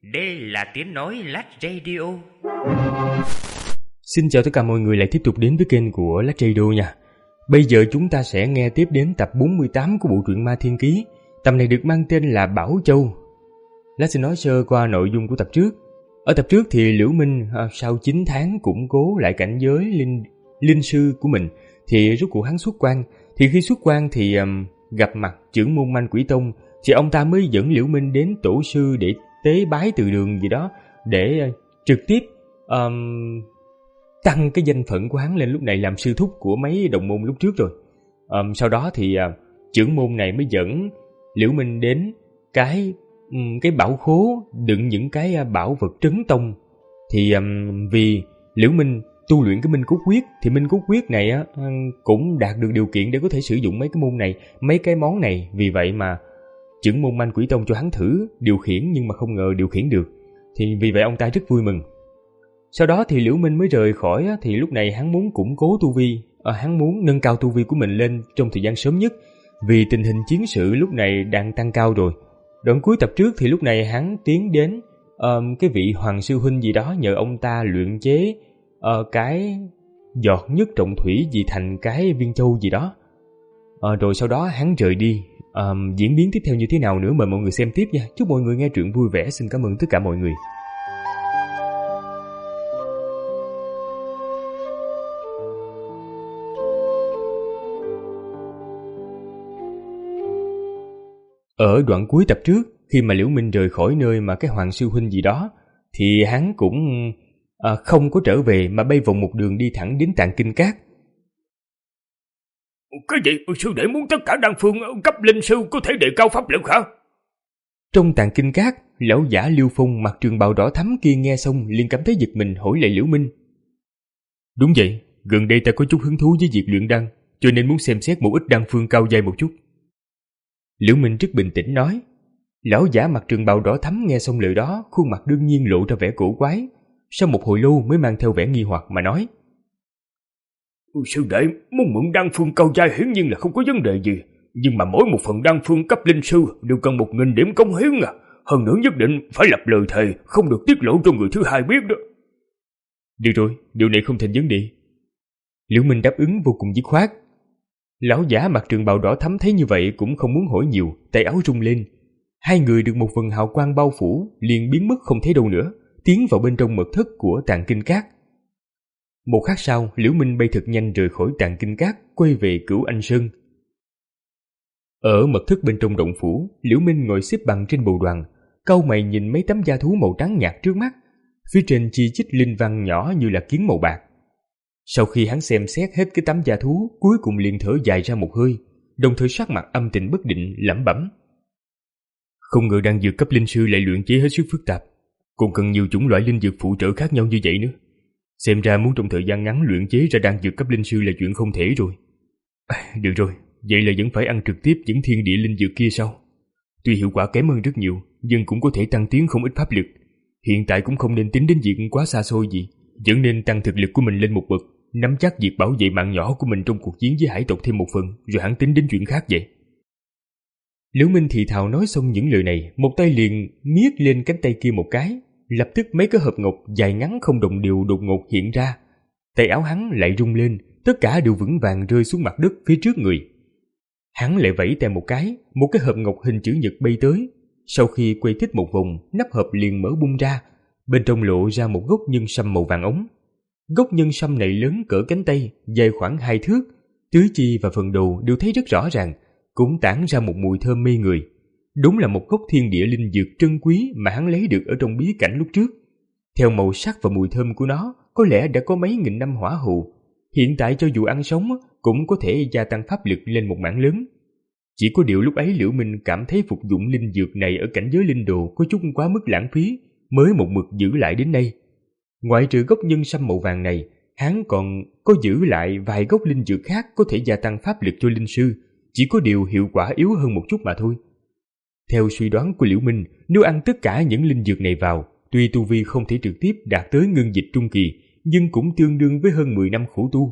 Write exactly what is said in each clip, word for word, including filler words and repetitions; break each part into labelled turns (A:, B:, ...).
A: Đây là tiếng nói Lách Radio.
B: Xin chào tất cả mọi người lại tiếp tục đến với kênh của Lách Radio nha. Bây giờ chúng ta sẽ nghe tiếp đến tập bốn mươi tám của bộ truyện Ma Thiên Ký. Tập này được mang tên là Bảo Châu. Lách xin nói sơ qua nội dung của tập trước. Ở tập trước thì Liễu Minh à, sau chín tháng củng cố lại cảnh giới linh, linh sư của mình thì rốt cuộc hắn xuất quan. Thì khi xuất quan thì um, gặp mặt trưởng môn Manh Quỷ Tông thì ông ta mới dẫn Liễu Minh đến tổ sư để tế bái từ đường gì đó để uh, trực tiếp um, tăng cái danh phận của hắn lên, lúc này làm sư thúc của mấy đồng môn lúc trước rồi. Um, sau đó thì uh, trưởng môn này mới dẫn Liễu Minh đến cái um, cái bảo khố đựng những cái uh, bảo vật trấn tông. Thì um, vì Liễu Minh tu luyện cái Minh Cốt Quyết thì Minh Cốt Quyết này uh, cũng đạt được điều kiện để có thể sử dụng mấy cái môn này, mấy cái món này. Vì vậy mà trưởng môn Manh Quỷ Tông cho hắn thử điều khiển, nhưng mà không ngờ điều khiển được. Thì vì vậy ông ta rất vui mừng. Sau đó thì Liễu Minh mới rời khỏi, thì lúc này hắn muốn củng cố tu vi, à, hắn muốn nâng cao tu vi của mình lên trong thời gian sớm nhất, vì tình hình chiến sự lúc này đang tăng cao rồi. Đoạn cuối tập trước thì lúc này hắn tiến đến um, cái vị Hoàng sư huynh gì đó, nhờ ông ta luyện chế uh, cái giọt nhất trọng thủy gì thành cái viên châu gì đó. Uh, rồi sau đó hắn rời đi. Um, diễn biến tiếp theo như thế nào nữa mời mọi người xem tiếp nha. Chúc mọi người nghe truyện vui vẻ. Xin cảm ơn tất cả mọi người. Ở đoạn cuối tập trước, khi mà Liễu Minh rời khỏi nơi mà cái Hoàng sư huynh gì đó, thì hắn cũng à, không có trở về mà bay vòng một đường đi thẳng đến Tạng Kinh Các.
C: Cái gì? Sư đệ muốn tất cả đan phương cấp linh sư có thể đề cao pháp lực hả?
B: Trong Tạng Kinh Các, lão giả Liêu Phong mặc trường bào đỏ thắm kia nghe xong liền cảm thấy giật mình, hỏi lại Liễu Minh.
C: Đúng vậy, gần đây ta có chút hứng thú với việc luyện đan, cho nên muốn xem xét một ít đan phương cao giai một chút.
B: Liễu Minh rất bình tĩnh nói. Lão giả mặc trường bào đỏ thắm nghe xong lời đó, khuôn mặt đương nhiên lộ ra vẻ cổ quái. Sau một hồi lâu mới mang theo vẻ nghi hoặc mà nói.
C: Sư đệ muốn mượn đan phương cao giai hiển nhiên là không có vấn đề gì, nhưng mà mỗi một phần đan phương cấp linh sư đều cần một nghìn điểm cống hiến à. Hơn nữa nhất định phải lập lời thề không được tiết lộ cho người thứ hai biết đó.
B: Được rồi, điều này không thành vấn đề. Liễu Minh đáp ứng vô cùng dứt khoát. Lão giả mặc trường bào đỏ thắm thấy như vậy cũng không muốn hỏi nhiều, tay áo rung lên. Hai người được một vầng hào quang bao phủ, liền biến mất không thấy đâu nữa, tiến vào bên trong mật thất của Tạng Kinh Các. Một khắc sau, Liễu Minh bay thật nhanh rời khỏi Tạng Kinh Các, quay về Cửu Anh Sơn. Ở mật thất bên trong động phủ, Liễu Minh ngồi xếp bằng trên bồ đoàn, cau mày nhìn mấy tấm da thú màu trắng nhạt trước mắt, phía trên chi chít linh văn nhỏ như là kiến màu bạc. Sau khi hắn xem xét hết cái tấm da thú, cuối cùng liền thở dài ra một hơi, đồng thời sắc mặt âm tình bất định, lẩm bẩm. Không ngờ đan dược cấp linh sư lại luyện chế hết sức phức tạp, còn cần nhiều chủng loại linh dược phụ trợ khác nhau như vậy nữa. Xem ra muốn trong thời gian ngắn luyện chế ra đan dược cấp linh sư là chuyện không thể rồi. À, được rồi, vậy là vẫn phải ăn trực tiếp những thiên địa linh dược kia sao? Tuy hiệu quả kém hơn rất nhiều, nhưng cũng có thể tăng tiến không ít pháp lực. Hiện tại cũng không nên tính đến việc quá xa xôi gì, vẫn nên tăng thực lực của mình lên một bậc, nắm chắc việc bảo vệ mạng nhỏ của mình trong cuộc chiến với hải tộc thêm một phần, rồi hẳn tính đến chuyện khác vậy. Liễu Minh thì thào nói xong những lời này, một tay liền miết lên cánh tay kia một cái, lập tức mấy cái hộp ngọc dài ngắn không đồng đều đột ngột hiện ra. Tay áo hắn lại rung lên, tất cả đều vững vàng rơi xuống mặt đất phía trước người. Hắn lại vẫy tay một cái, một cái hộp ngọc hình chữ nhật bay tới. Sau khi quay thích một vòng, nắp hộp liền mở bung ra, bên trong lộ ra một gốc nhân sâm màu vàng ống. Gốc nhân sâm này lớn cỡ cánh tay, dài khoảng hai thước, tứ chi và phần đầu đều thấy rất rõ ràng, cũng tản ra một mùi thơm mê người. Đúng là một gốc thiên địa linh dược trân quý mà hắn lấy được ở trong bí cảnh lúc trước. Theo màu sắc và mùi thơm của nó, có lẽ đã có mấy nghìn năm hỏa hụ. Hiện tại cho dù ăn sống cũng có thể gia tăng pháp lực lên một mảng lớn. Chỉ có điều lúc ấy Liễu Minh cảm thấy phục dụng linh dược này ở cảnh giới linh đồ có chút quá mức lãng phí, mới một mực giữ lại đến nay. Ngoại trừ gốc nhân sâm màu vàng này, hắn còn có giữ lại vài gốc linh dược khác có thể gia tăng pháp lực cho linh sư, chỉ có điều hiệu quả yếu hơn một chút mà thôi. Theo suy đoán của Liễu Minh, nếu ăn tất cả những linh dược này vào, tuy tu vi không thể trực tiếp đạt tới ngưng dịch trung kỳ, nhưng cũng tương đương với hơn mười năm khổ tu.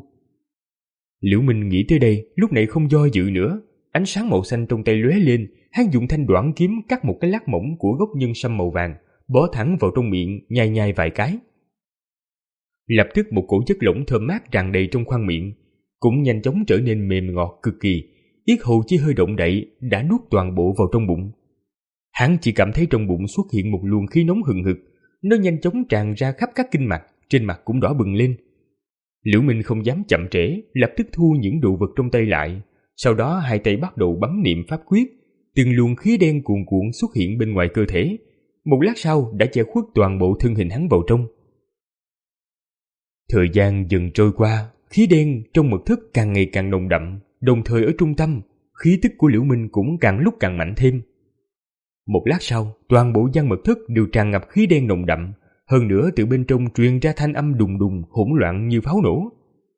B: Liễu Minh nghĩ tới đây, lúc này không do dự nữa, ánh sáng màu xanh trong tay lóe lên, hắn dùng thanh đoạn kiếm cắt một cái lát mỏng của gốc nhân sâm màu vàng, bó thẳng vào trong miệng, nhai nhai vài cái. Lập tức một cổ chất lỏng thơm mát tràn đầy trong khoang miệng, cũng nhanh chóng trở nên mềm ngọt cực kỳ, yết hầu chỉ hơi động đậy đã nuốt toàn bộ vào trong bụng. Hắn chỉ cảm thấy trong bụng xuất hiện một luồng khí nóng hừng hực, nó nhanh chóng tràn ra khắp các kinh mạch, trên mặt cũng đỏ bừng lên. Liễu Minh không dám chậm trễ, lập tức thu những đồ vật trong tay lại, sau đó hai tay bắt đầu bấm niệm pháp quyết, từng luồng khí đen cuồn cuộn xuất hiện bên ngoài cơ thể, một lát sau đã che khuất toàn bộ thân hình hắn vào trong. Thời gian dần trôi qua, khí đen trong mật thất càng ngày càng nồng đậm, đồng thời ở trung tâm, khí tức của Liễu Minh cũng càng lúc càng mạnh thêm. Một lát sau, toàn bộ gian mật thất đều tràn ngập khí đen nồng đậm, hơn nữa từ bên trong truyền ra thanh âm đùng đùng hỗn loạn như pháo nổ.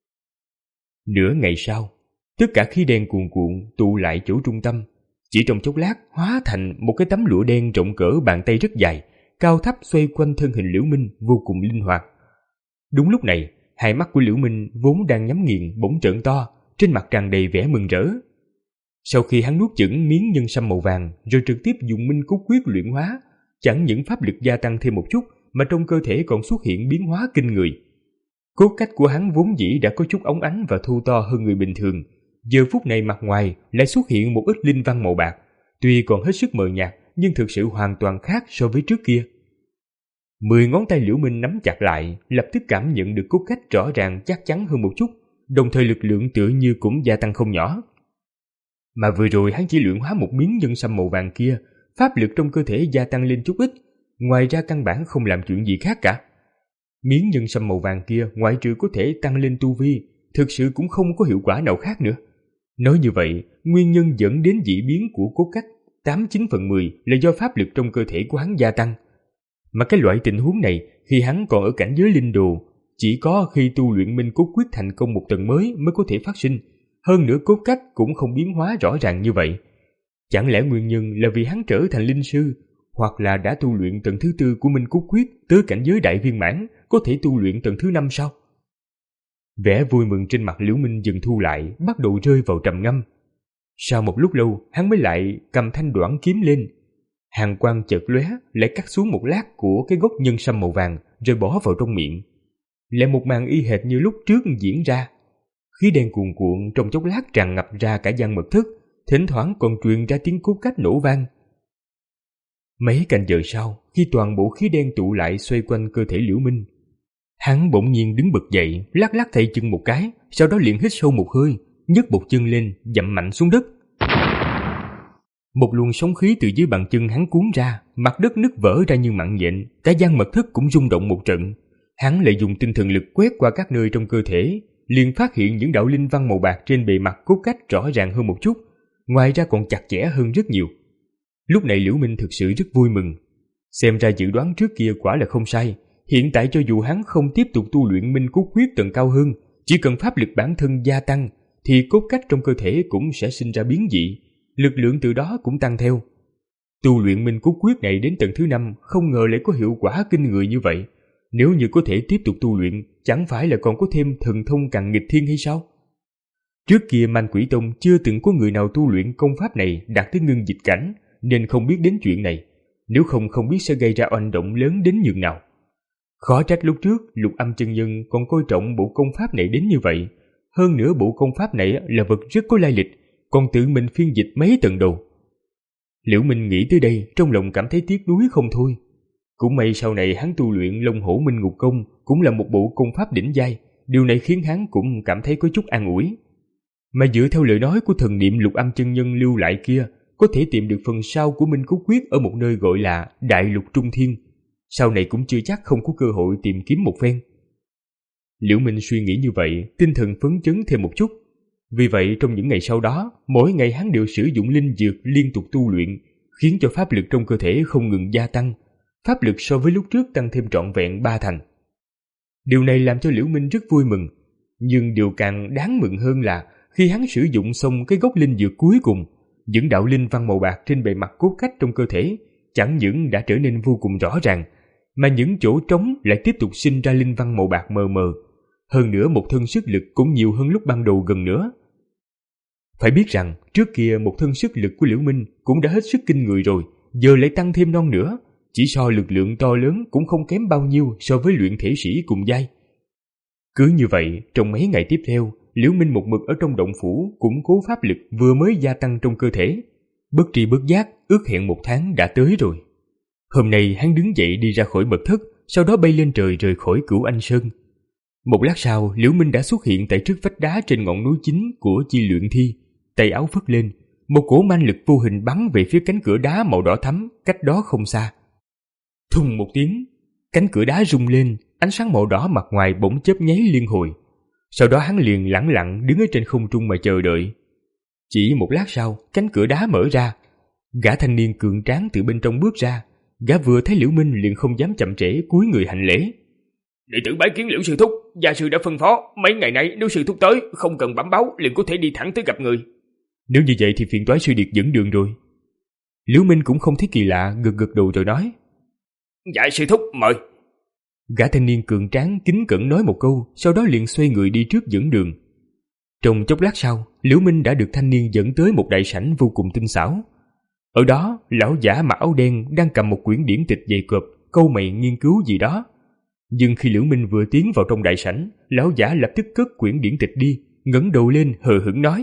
B: Nửa ngày sau, tất cả khí đen cuồn cuộn tụ lại chỗ trung tâm, chỉ trong chốc lát hóa thành một cái tấm lụa đen rộng cỡ bàn tay rất dài, cao thấp xoay quanh thân hình Liễu Minh vô cùng linh hoạt. Đúng lúc này, hai mắt của Liễu Minh vốn đang nhắm nghiền bỗng trợn to, trên mặt tràn đầy vẻ mừng rỡ. Sau khi hắn nuốt chửng miếng nhân sâm màu vàng rồi trực tiếp dùng minh cốt quyết luyện hóa, chẳng những pháp lực gia tăng thêm một chút mà trong cơ thể còn xuất hiện biến hóa kinh người. Cốt cách của hắn vốn dĩ đã có chút óng ánh và thu to hơn người bình thường, giờ phút này mặt ngoài lại xuất hiện một ít linh văn màu bạc, tuy còn hết sức mờ nhạt nhưng thực sự hoàn toàn khác so với trước kia. Mười ngón tay Liễu Minh nắm chặt lại, lập tức cảm nhận được cốt cách rõ ràng chắc chắn hơn một chút, đồng thời lực lượng tựa như cũng gia tăng không nhỏ. Mà vừa rồi hắn chỉ luyện hóa một miếng nhân sâm màu vàng kia, pháp lực trong cơ thể gia tăng lên chút ít, ngoài ra căn bản không làm chuyện gì khác cả. Miếng nhân sâm màu vàng kia ngoại trừ có thể tăng lên tu vi, thực sự cũng không có hiệu quả nào khác nữa. Nói như vậy, nguyên nhân dẫn đến dị biến của cốt cách tám chín phần mười là do pháp lực trong cơ thể của hắn gia tăng. Mà cái loại tình huống này khi hắn còn ở cảnh giới linh đồ, chỉ có khi tu luyện minh cốt quyết thành công một tầng mới mới có thể phát sinh. Hơn nữa cốt cách cũng không biến hóa rõ ràng như vậy. Chẳng lẽ nguyên nhân là vì hắn trở thành linh sư, hoặc là đã tu luyện tầng thứ tư của minh cốt quyết tới cảnh giới đại viên mãn, có thể tu luyện tầng thứ năm sao? Vẻ vui mừng trên mặt Liễu Minh dần thu lại, bắt đầu rơi vào trầm ngâm. Sau một lúc lâu, hắn mới lại cầm thanh đoản kiếm lên. Hàn quang chợt lóe, lại cắt xuống một lát của cái gốc nhân sâm màu vàng, rồi bỏ vào trong miệng. Lại một màn y hệt như lúc trước diễn ra. Khí đen cuồn cuộn trong chốc lát tràn ngập ra cả gian mật thất, thỉnh thoảng còn truyền ra tiếng cốt cách nổ vang. Mấy canh giờ sau, khi toàn bộ khí đen tụ lại xoay quanh cơ thể Liễu Minh, hắn bỗng nhiên đứng bật dậy, lắc lắc tay chân một cái, sau đó liền hít sâu một hơi, nhấc một chân lên, dậm mạnh xuống đất. Một luồng sóng khí từ dưới bàn chân hắn cuốn ra, mặt đất nứt vỡ ra như mặn nhện, cả gian mật thất cũng rung động một trận. Hắn lại dùng tinh thần lực quét qua các nơi trong cơ thể, liền phát hiện những đạo linh văn màu bạc trên bề mặt cốt cách rõ ràng hơn một chút, ngoài ra còn chặt chẽ hơn rất nhiều. Lúc này Liễu Minh thực sự rất vui mừng. Xem ra dự đoán trước kia quả là không sai. Hiện tại cho dù hắn không tiếp tục tu luyện minh cốt quyết tầng cao hơn, chỉ cần pháp lực bản thân gia tăng, thì cốt cách trong cơ thể cũng sẽ sinh ra biến dị, lực lượng từ đó cũng tăng theo. Tu luyện minh cốt quyết này đến tầng thứ năm không ngờ lại có hiệu quả kinh người như vậy. Nếu như có thể tiếp tục tu luyện, chẳng phải là còn có thêm thần thông càng nghịch thiên hay sao? Trước kia Man Quỷ Tông chưa từng có người nào tu luyện công pháp này đạt tới ngưng dịch cảnh, nên không biết đến chuyện này. Nếu không không biết sẽ gây ra oanh động lớn đến nhường nào. Khó trách lúc trước Lục Âm chân nhân còn coi trọng bộ công pháp này đến như vậy. Hơn nữa bộ công pháp này là vật rất có lai lịch, còn tự mình phiên dịch mấy tầng đầu. Liễu Minh nghĩ tới đây, trong lòng cảm thấy tiếc nuối không thôi. Cũng may sau này hắn tu luyện Long Hổ Minh Ngục Công cũng là một bộ công pháp đỉnh giai, điều này khiến hắn cũng cảm thấy có chút an ủi. Mà dựa theo lời nói của thần niệm Lục Âm chân nhân lưu lại kia, có thể tìm được phần sau của Minh Cốt Quyết ở một nơi gọi là Đại Lục Trung Thiên. Sau này cũng chưa chắc không có cơ hội tìm kiếm một phen. Liễu Minh suy nghĩ như vậy, tinh thần phấn chấn thêm một chút. Vì vậy trong những ngày sau đó, mỗi ngày hắn đều sử dụng linh dược liên tục tu luyện, khiến cho pháp lực trong cơ thể không ngừng gia tăng. Pháp lực so với lúc trước tăng thêm trọn vẹn ba thành. Điều này làm cho Liễu Minh rất vui mừng. Nhưng điều càng đáng mừng hơn là khi hắn sử dụng xong cái gốc linh dược cuối cùng, những đạo linh văn màu bạc trên bề mặt cốt cách trong cơ thể chẳng những đã trở nên vô cùng rõ ràng, mà những chỗ trống lại tiếp tục sinh ra linh văn màu bạc mờ mờ. Hơn nữa một thân sức lực cũng nhiều hơn lúc ban đầu gần nữa. Phải biết rằng trước kia một thân sức lực của Liễu Minh cũng đã hết sức kinh người rồi, giờ lại tăng thêm non nữa. chỉ so lực lượng to lớn cũng không kém bao nhiêu so với luyện thể sĩ cùng giai. Cứ như vậy, trong mấy ngày tiếp theo, Liễu Minh một mực ở trong động phủ củng cố pháp lực vừa mới gia tăng trong cơ thể. Bất tri bất giác, ước hẹn một tháng đã tới rồi. Hôm nay hắn đứng dậy đi ra khỏi mật thất, sau đó bay lên trời rời khỏi Cửu Anh Sơn. Một lát sau, Liễu Minh đã xuất hiện tại trước vách đá trên ngọn núi chính của chi luyện thi, tay áo phất lên, một cỗ man lực vô hình bắn về phía cánh cửa đá màu đỏ thắm cách đó không xa. Thùng một tiếng, cánh cửa đá rung lên, ánh sáng màu đỏ mặt ngoài bỗng chớp nháy liên hồi. Sau đó hắn liền lẳng lặng đứng ở trên không trung mà chờ đợi. Chỉ một lát sau, cánh cửa đá mở ra, gã thanh niên cường tráng từ bên trong bước ra. Gã vừa thấy Liễu Minh liền không dám chậm trễ, cúi người hành lễ.
C: Đệ tử bái kiến Liễu sư thúc, gia sư đã phân phó mấy ngày nay nếu sư thúc tới không cần bẩm báo liền có thể đi thẳng tới gặp người.
B: Nếu như vậy thì phiền toái sư điệt dẫn đường rồi. Liễu Minh cũng không thấy kỳ lạ, gật gật đầu rồi nói.
C: Dạ sư thúc mời.
B: Gã thanh niên cường tráng kính cẩn nói một câu, sau đó liền xoay người đi trước dẫn đường. Trong chốc lát sau, Liễu Minh đã được thanh niên dẫn tới một đại sảnh vô cùng tinh xảo. Ở đó, lão giả mặc áo đen đang cầm một quyển điển tịch dày cộp, câu mày nghiên cứu gì đó. Nhưng khi Liễu Minh vừa tiến vào trong đại sảnh, lão giả lập tức cất quyển điển tịch đi, ngẩng đầu lên hờ hững nói.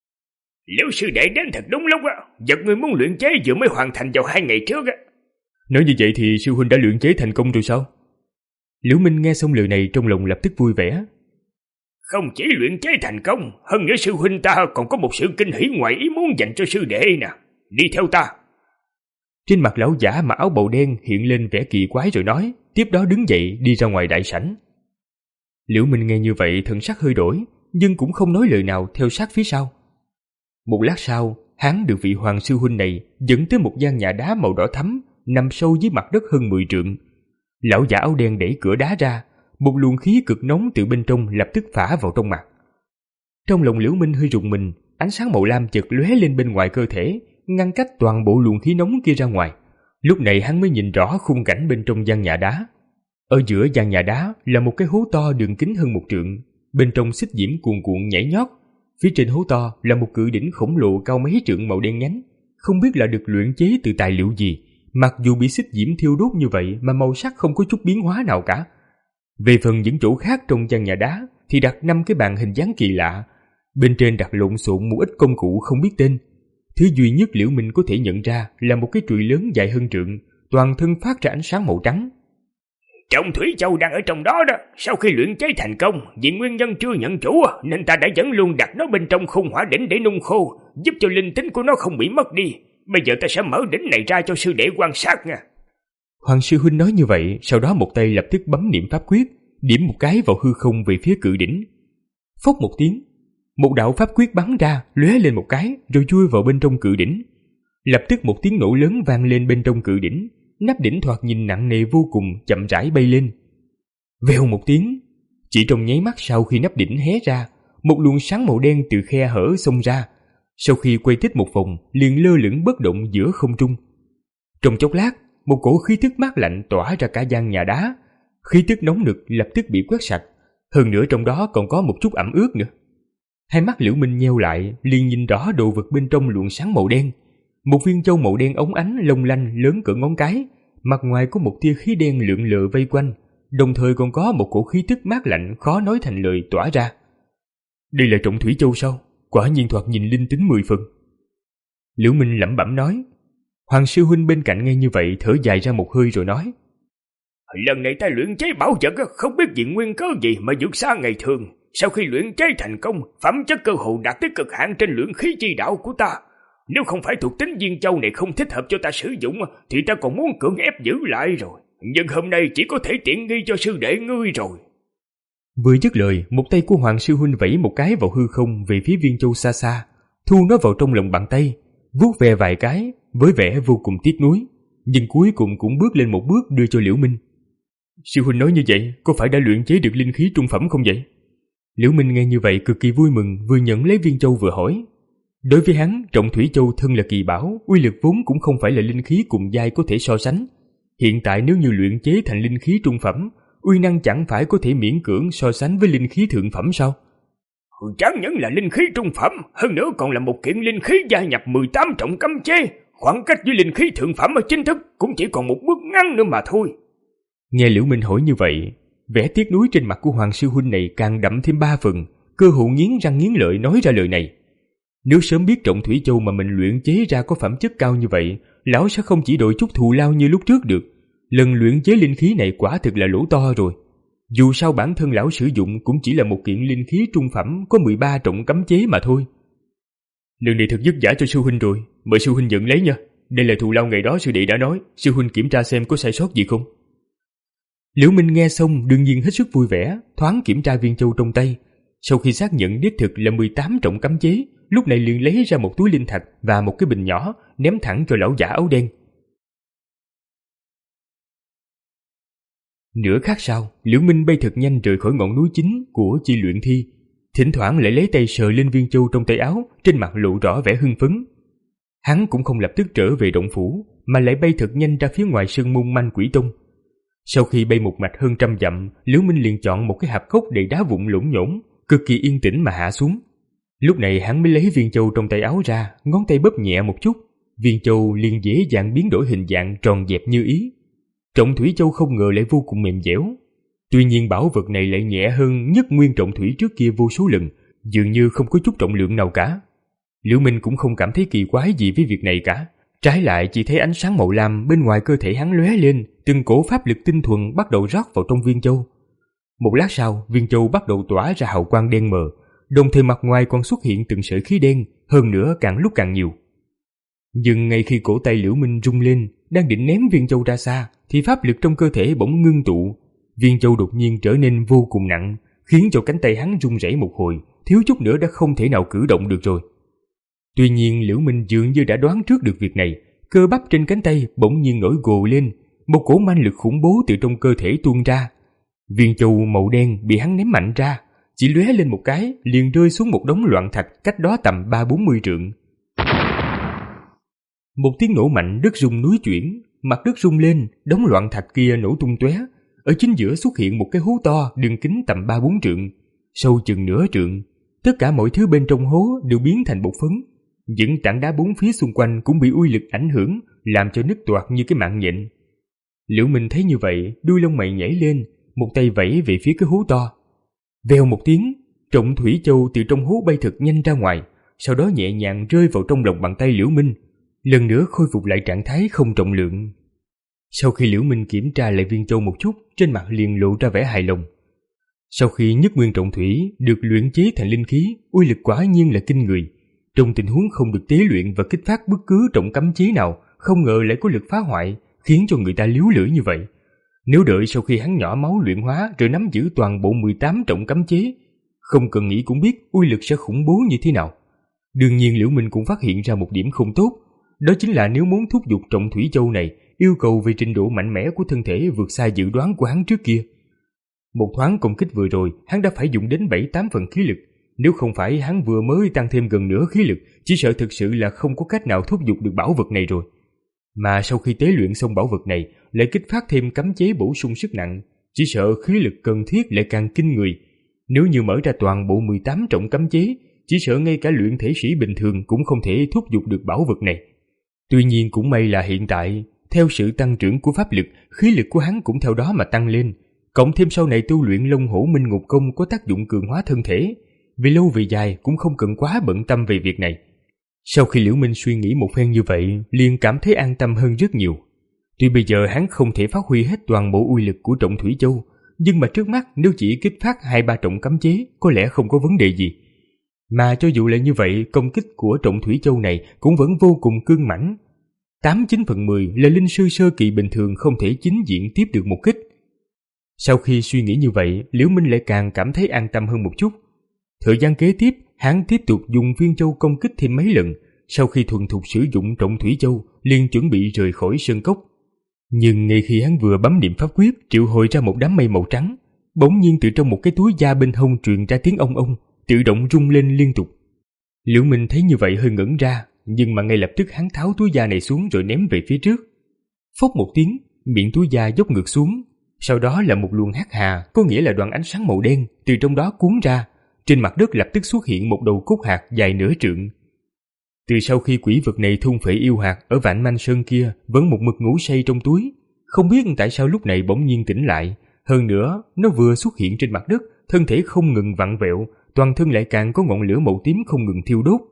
C: Liễu sư đệ đến thật đúng lúc á, vật người muốn luyện chế vừa mới hoàn thành vào hai ngày trước á.
B: Nói như vậy thì sư huynh đã luyện chế thành công rồi sao? Liễu Minh nghe xong lời này trong lòng lập tức vui vẻ.
C: Không chỉ luyện chế thành công, hơn nữa sư huynh ta còn có một sự kinh hỉ ngoài ý muốn dành cho sư đệ nè. Đi theo ta.
B: Trên mặt lão giả mặc áo bào đen hiện lên vẻ kỳ quái rồi nói, tiếp đó đứng dậy đi ra ngoài đại sảnh. Liễu Minh nghe như vậy thần sắc hơi đổi, nhưng cũng không nói lời nào theo sát phía sau. Một lát sau, hắn được vị hoàng sư huynh này dẫn tới một gian nhà đá màu đỏ thắm nằm sâu dưới mặt đất hơn mười trượng. Lão giả áo đen đẩy cửa đá ra, một luồng khí cực nóng từ bên trong lập tức phả vào trong mặt. Trong lòng Liễu Minh hơi rùng mình, ánh sáng màu lam chợt lóe lên bên ngoài cơ thể, ngăn cách toàn bộ luồng khí nóng kia ra ngoài. Lúc này hắn mới nhìn rõ khung cảnh bên trong gian nhà đá. Ở giữa gian nhà đá là một cái hố to đường kính hơn một trượng, bên trong xích diễm cuồn cuộn nhảy nhót. Phía trên hố to là một cự đỉnh khổng lồ cao mấy trượng màu đen nhánh, không biết là được luyện chế từ tài liệu gì, mặc dù bị xích diễm thiêu đốt như vậy mà màu sắc không có chút biến hóa nào cả. Về phần những chỗ khác trong gian nhà đá thì đặt năm cái bàn hình dáng kỳ lạ, bên trên đặt lộn xộn một ít công cụ không biết tên. Thứ duy nhất Liễu Minh có thể nhận ra là một cái chùy lớn dài hơn trượng, toàn thân phát ra ánh sáng màu trắng.
C: Trọng Thủy Châu đang ở trong đó đó, sau khi luyện chế thành công, vì nguyên nhân chưa nhận chủ nên ta đã vẫn luôn đặt nó bên trong khung hỏa đỉnh để nung khô, giúp cho linh tính của nó không bị mất đi. Bây giờ ta sẽ mở đỉnh này ra cho sư đệ quan sát nha.
B: Hoàng sư huynh nói như vậy, sau đó một tay lập tức bấm niệm pháp quyết, điểm một cái vào hư không về phía cự đỉnh. Phốc một tiếng, một đạo pháp quyết bắn ra, lóe lên một cái rồi chui vào bên trong cự đỉnh. Lập tức một tiếng nổ lớn vang lên bên trong cự đỉnh, nắp đỉnh thoạt nhìn nặng nề vô cùng chậm rãi bay lên. Vèo một tiếng, chỉ trong nháy mắt sau khi nắp đỉnh hé ra, một luồng sáng màu đen từ khe hở xông ra. Sau khi quay thích một vòng, liền lơ lửng bất động giữa không trung. Trong chốc lát, một cổ khí tức mát lạnh tỏa ra cả gian nhà đá. Khí tức nóng nực lập tức bị quét sạch, hơn nữa trong đó còn có một chút ẩm ướt nữa. Hai mắt Liễu Minh nheo lại, liền nhìn rõ đồ vật bên trong luồng sáng màu đen. Một viên châu màu đen óng ánh long lanh lớn cỡ ngón cái, mặt ngoài có một tia khí đen lượn lờ vây quanh, đồng thời còn có một cổ khí tức mát lạnh khó nói thành lời tỏa ra. Đây là Trọng Thủy Châu sao? Quả nhiên thoạt nhìn linh tính mười phần. Liễu Minh lẩm bẩm nói. Hoàng sư huynh bên cạnh nghe như vậy thở dài ra một hơi rồi nói.
C: Lần này ta luyện chế bảo vật không biết vì nguyên cớ gì mà vượt xa ngày thường. Sau khi luyện chế thành công, phẩm chất cơ hồ đạt tới cực hạn trên luyện khí chi đạo của ta. Nếu không phải thuộc tính viên châu này không thích hợp cho ta sử dụng thì ta còn muốn cưỡng ép giữ lại rồi. Nhưng hôm nay chỉ có thể tiện nghi cho sư đệ ngươi rồi.
B: Vừa dứt lời, một tay của Hoàng sư huynh vẫy một cái vào hư không về phía viên châu xa xa, thu nó vào trong lòng bàn tay, vuốt về vài cái với vẻ vô cùng tiếc nuối, nhưng cuối cùng cũng bước lên một bước đưa cho Liễu Minh. Sư huynh nói như vậy, có phải đã luyện chế được linh khí trung phẩm không vậy? Liễu Minh nghe như vậy cực kỳ vui mừng, vừa nhận lấy viên châu vừa hỏi. Đối với hắn, Trọng Thủy Châu thân là kỳ bảo, uy lực vốn cũng không phải là linh khí cùng giai có thể so sánh. Hiện tại nếu như luyện chế thành linh khí trung phẩm, uy năng chẳng phải có thể miễn cưỡng so sánh với linh khí thượng phẩm sao?
C: Chẳng những là linh khí trung phẩm, hơn nữa còn là một kiện linh khí gia nhập mười tám trọng cấm chế. Khoảng cách với linh khí thượng phẩm ở chính thức cũng chỉ còn một bước ngắn nữa mà thôi.
B: Nghe Liễu Minh hỏi như vậy, vẻ tiếc nuối trên mặt của Hoàng sư huynh này càng đậm thêm ba phần, cơ hồ nghiến răng nghiến lợi nói ra lời này. Nếu sớm biết Trọng Thủy Châu mà mình luyện chế ra có phẩm chất cao như vậy, lão sẽ không chỉ đội chút thù lao như lúc trước được. Lần luyện chế linh khí này quả thực là lỗ to rồi. Dù sao bản thân lão sử dụng cũng chỉ là một kiện linh khí trung phẩm có mười ba trọng cấm chế mà thôi. Lần này thật vất vả cho sư huynh rồi, mời sư huynh nhận lấy nha. Đây là thù lao ngày đó sư đệ đã nói, sư huynh kiểm tra xem có sai sót gì không. Liễu Minh nghe xong đương nhiên hết sức vui vẻ, thoáng kiểm tra viên châu trong tay. Sau khi xác nhận đích thực là mười tám trọng cấm chế, lúc này liền lấy ra một túi linh thạch và một cái bình nhỏ, ném thẳng cho lão giả áo đen. Nửa khắc sau, Liễu Minh bay thật nhanh rời khỏi ngọn núi chính của chi luyện thi, thỉnh thoảng lại lấy tay sờ lên viên châu trong tay áo, trên mặt lộ rõ vẻ hưng phấn. Hắn cũng không lập tức trở về động phủ, mà lại bay thật nhanh ra phía ngoài sơn môn Manh Quỷ Tông. Sau khi bay một mạch hơn trăm dặm, Liễu Minh liền chọn một cái hạp cốc đầy đá vụn lổn nhổn, cực kỳ yên tĩnh mà hạ xuống. Lúc này hắn mới lấy viên châu trong tay áo ra, ngón tay bóp nhẹ một chút, viên châu liền dễ dàng biến đổi hình dạng tròn dẹp như ý. Trọng Thủy Châu không ngờ lại vô cùng mềm dẻo. Tuy nhiên bảo vật này lại nhẹ hơn nhất nguyên trọng thủy trước kia vô số lần, dường như không có chút trọng lượng nào cả. Liễu Minh cũng không cảm thấy kỳ quái gì với việc này cả, trái lại chỉ thấy ánh sáng màu lam bên ngoài cơ thể hắn lóe lên, từng cổ pháp lực tinh thuần bắt đầu rót vào trong viên châu. Một lát sau, viên châu bắt đầu tỏa ra hào quang đen mờ, đồng thời mặt ngoài còn xuất hiện từng sợi khí đen, hơn nữa càng lúc càng nhiều. Nhưng ngay khi cổ tay Liễu Minh rung lên, đang định ném viên châu ra xa, thì pháp lực trong cơ thể bỗng ngưng tụ. Viên châu đột nhiên trở nên vô cùng nặng, khiến cho cánh tay hắn run rẩy một hồi, thiếu chút nữa đã không thể nào cử động được rồi. Tuy nhiên Liễu Minh dường như đã đoán trước được việc này, cơ bắp trên cánh tay bỗng nhiên nổi gồ lên, một cổ manh lực khủng bố từ trong cơ thể tuôn ra. Viên châu màu đen bị hắn ném mạnh ra, chỉ lóe lên một cái liền rơi xuống một đống loạn thạch cách đó tầm ba bốn mươi trượng. Một tiếng nổ mạnh, đất rung núi chuyển, mặt đất rung lên, đống loạn thạch kia nổ tung tóe. Ở chính giữa xuất hiện một cái hố to đường kính tầm ba bốn trượng, sâu chừng nửa trượng. Tất cả mọi thứ bên trong hố đều biến thành bột phấn. Những tảng đá bốn phía xung quanh cũng bị uy lực ảnh hưởng, làm cho nứt toạc như cái mạng nhện. Liễu Minh thấy như vậy, đuôi lông mày nhảy lên, một tay vẫy về phía cái hố to. Vèo một tiếng, Trọng Thủy Châu từ trong hố bay thật nhanh ra ngoài, sau đó nhẹ nhàng rơi vào trong lòng bàn tay Liễu Minh, lần nữa khôi phục lại trạng thái không trọng lượng. Sau khi Liễu Minh kiểm tra lại viên châu một chút, trên mặt liền lộ ra vẻ hài lòng. Sau khi nhất nguyên trọng thủy được luyện chế thành linh khí, uy lực quả nhiên là kinh người. Trong tình huống không được tế luyện và kích phát bất cứ trọng cấm chế nào, không ngờ lại có lực phá hoại, khiến cho người ta líu lưỡi như vậy. Nếu đợi sau khi hắn nhỏ máu luyện hóa rồi nắm giữ toàn bộ mười tám trọng cấm chế, không cần nghĩ cũng biết uy lực sẽ khủng bố như thế nào. Đương nhiên Liễu Minh cũng phát hiện ra một điểm không tốt, đó chính là nếu muốn thúc giục Trọng Thủy Châu này, yêu cầu về trình độ mạnh mẽ của thân thể vượt xa dự đoán của hắn trước kia. Một thoáng công kích vừa rồi, hắn đã phải dùng đến bảy tám phần khí lực. Nếu không phải hắn vừa mới tăng thêm gần nửa khí lực, chỉ sợ thực sự là không có cách nào thúc giục được bảo vật này rồi. Mà sau khi tế luyện xong bảo vật này, lại kích phát thêm cấm chế bổ sung sức nặng, chỉ sợ khí lực cần thiết lại càng kinh người. Nếu như mở ra toàn bộ mười tám trọng cấm chế, chỉ sợ ngay cả luyện thể sĩ bình thường cũng không thể thúc giục được bảo vật này. Tuy nhiên cũng may là hiện tại, theo sự tăng trưởng của pháp lực, khí lực của hắn cũng theo đó mà tăng lên. Cộng thêm sau này tu luyện Long Hổ Minh Ngục Công có tác dụng cường hóa thân thể, vì lâu về dài cũng không cần quá bận tâm về việc này. Sau khi Liễu Minh suy nghĩ một phen như vậy, liền cảm thấy an tâm hơn rất nhiều. Tuy bây giờ hắn không thể phát huy hết toàn bộ uy lực của Trọng Thủy Châu, nhưng mà trước mắt nếu chỉ kích phát hai ba trọng cấm chế có lẽ không có vấn đề gì. Mà cho dù là như vậy, công kích của Trọng Thủy Châu này cũng vẫn vô cùng cương mãnh. Tám chín phần mười là linh sư sơ kỳ bình thường không thể chính diện tiếp được một kích. Sau khi suy nghĩ như vậy, Liễu Minh lại càng cảm thấy an tâm hơn một chút. Thời gian kế tiếp, hắn tiếp tục dùng viên châu công kích thêm mấy lần. Sau khi thuần thục sử dụng Trọng Thủy Châu, liền chuẩn bị rời khỏi sơn cốc. Nhưng ngay khi hắn vừa bấm niệm pháp quyết triệu hồi ra một đám mây màu trắng, bỗng nhiên từ trong một cái túi da bên hông truyền ra tiếng ong ong, tự động rung lên liên tục. Liễu Minh thấy như vậy hơi ngẩn ra, nhưng mà ngay lập tức hắn tháo túi da này xuống rồi ném về phía trước. Phốc một tiếng, miệng túi da dốc ngược xuống, sau đó là một luồng hắc hà, có nghĩa là đoàn ánh sáng màu đen từ trong đó cuốn ra. Trên mặt đất lập tức xuất hiện một đầu cốt hạt dài nửa trượng. Từ sau khi quỷ vật này thôn phệ yêu hạt ở Vạn Manh Sơn kia vẫn một mực ngủ say trong túi, Không biết tại sao lúc này bỗng nhiên tỉnh lại. Hơn nữa, nó vừa xuất hiện trên mặt đất, thân thể không ngừng vặn vẹo, toàn thân lại càng có ngọn lửa màu tím không ngừng thiêu đốt.